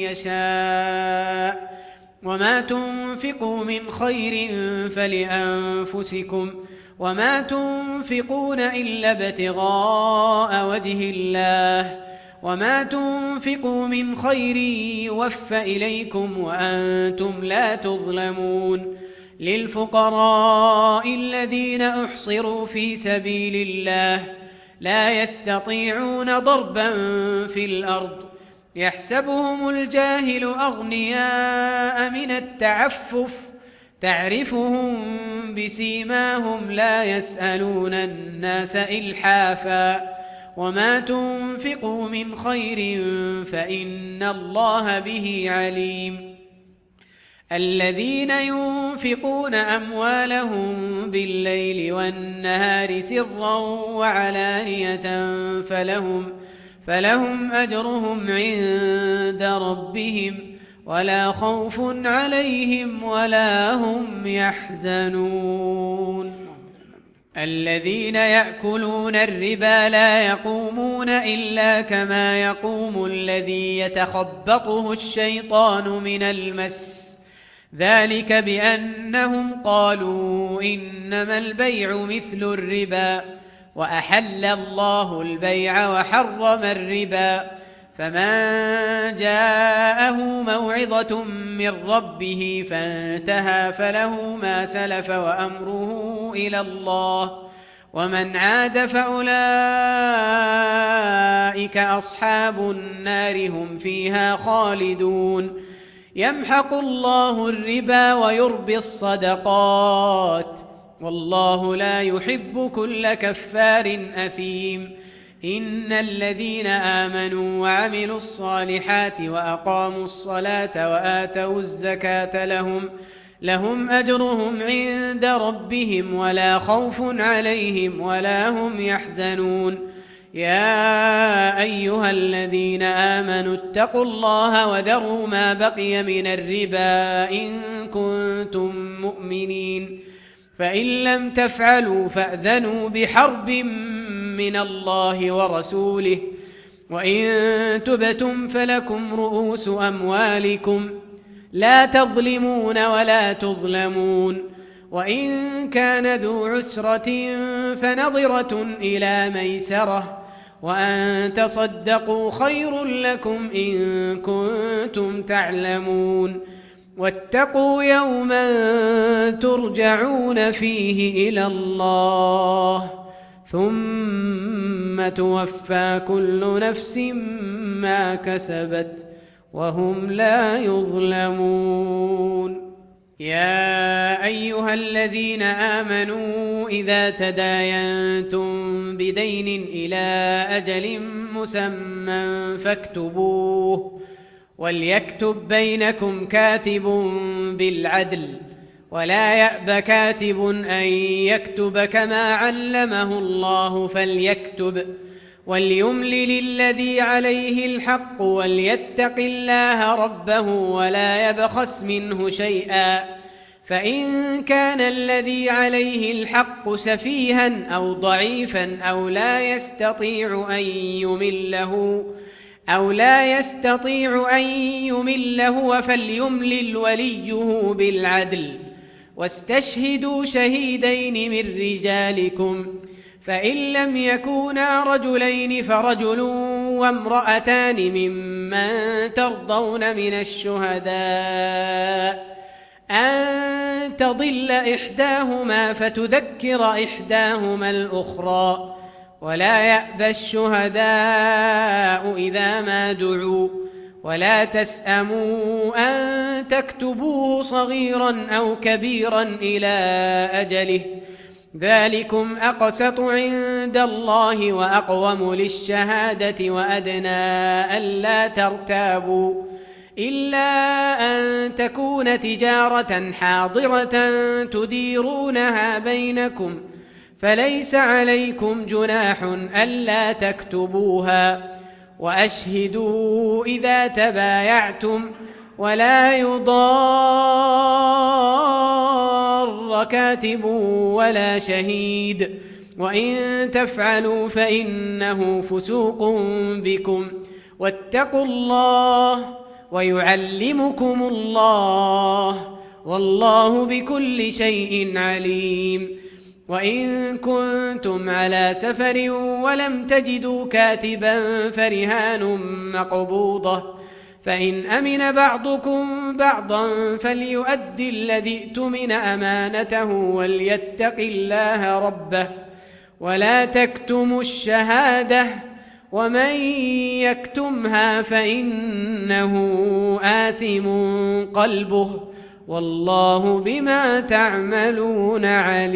يشاء وما تنفقوا من خير فلأنفسكم وما تنفقون إلا ابتغاء وجه الله وما تنفقوا من خير يوفى إليكم وأنتم لا تظلمون. للفقراء الذين أحصروا في سبيل الله لا يستطيعون ضربا في الأرض يحسبهم الجاهل أغنياء من التعفف تعرفهم بسيماهم لا يسألون الناس إلحافا وما تنفقوا من خير فإن الله به عليم. الذين ينفقون أموالهم بالليل والنهار سرا وعلانية فلهم أجرهم عند ربهم ولا خوف عليهم ولا هم يحزنون. الذين يأكلون الربا لا يقومون إلا كما يقوم الذي يتخبطه الشيطان من المس ذلك بأنهم قالوا إنما البيع مثل الربا وأحل الله البيع وحرم الربا فمن جاءه موعظة من ربه فانتهى فله ما سلف وأمره إلى الله ومن عاد فأولئك أصحاب النار هم فيها خالدون. يمحق الله الربا ويربي الصدقات والله لا يحب كل كفار أثيم. إن الذين آمنوا وعملوا الصالحات وأقاموا الصلاة وآتوا الزكاة لهم أجرهم عند ربهم ولا خوف عليهم ولا هم يحزنون. يا أيها الذين آمنوا اتقوا الله وذروا ما بقي من الربا إن كنتم مؤمنين فإن لم تفعلوا فأذنوا بحرب من الله ورسوله وإن تبتم فلكم رؤوس أموالكم لا تظلمون ولا تظلمون. وإن كان ذو عسرة فنظرة إلى ميسرة وأن تصدقوا خير لكم إن كنتم تعلمون. واتقوا يوما ترجعون فيه إلى الله ثم توفى كل نفس ما كسبت وهم لا يظلمون. يا أيها الذين آمنوا إذا تداينتم بدين إلى أجل مسمى فاكتبوه وليكتب بينكم كاتب بالعدل ولا يأب كاتب أن يكتب كما علمه الله فليكتب وليملل الذي عليه الحق وليتق الله ربه ولا يبخس منه شيئا فإن كان الذي عليه الحق سفيها أو ضعيفا أو لا يستطيع أن يمله فليملل وليه بالعدل واستشهدوا شهيدين من رجالكم فإن لم يكونا رجلين فرجل وامرأتان ممن ترضون من الشهداء أن تضل إحداهما فتذكر إحداهما الأخرى ولا يأبى الشهداء إذا ما دعوا ولا تسأموا أن تكتبوه صغيرا أو كبيرا إلى أجله ذلكم أقسط عند الله وأقوم للشهادة وأدنى ألا ترتابوا إلا أن تكون تجارة حاضرة تديرونها بينكم فليس عليكم جناح ألا تكتبوها وأشهدوا إذا تبايعتم ولا يضار كاتب ولا شهيد وإن تفعلوا فإنه فسوق بكم واتقوا الله ويعلمكم الله والله بكل شيء عليم وإن كنتم على سفر ولم تجدوا كاتبا فرهان مقبوضة فإن أمن بعضكم بعضا فليؤدي الذي ائتمن أمانته وليتق الله ربه ولا تكتموا الشهادة ومن يكتمها فإنه آثم قلبه والله بما تعملون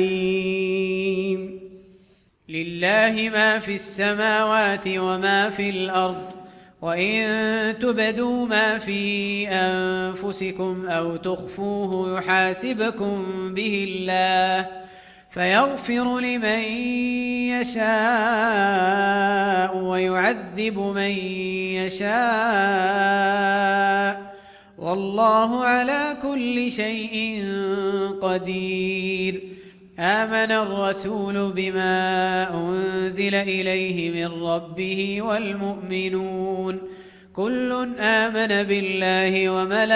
عليم لله ما في السماوات وما في الأرض وإن تبدوا ما في أنفسكم أو تخفوه يحاسبكم به الله فيغفر لمن يشاء ويعذب من يشاء والله على كل شيء قدير آمن الرسول بما أنزل إليه من ربه والمؤمنون كل آمن بالله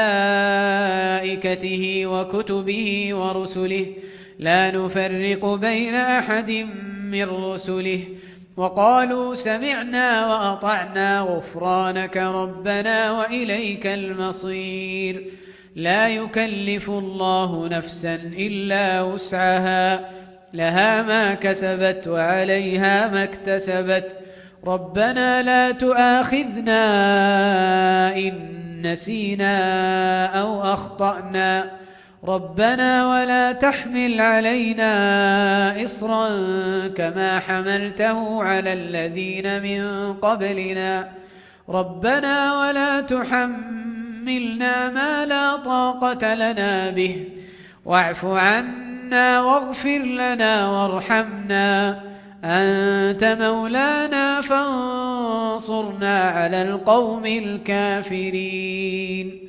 وملائكته وكتبه ورسله لا نفرق بين أحد من رسله وقالوا سمعنا وأطعنا غفرانك ربنا وإليك المصير لا يكلف الله نفسا إلا وسعها لها ما كسبت وعليها ما اكتسبت ربنا لا تؤاخذنا إن نسينا أو أخطأنا ربنا ولا تحمل علينا إصرا كما حملته على الذين من قبلنا ربنا ولا تحملنا ما لا طاقة لنا به واعف عنا واغفر لنا وارحمنا أنت مولانا فانصرنا على القوم الكافرين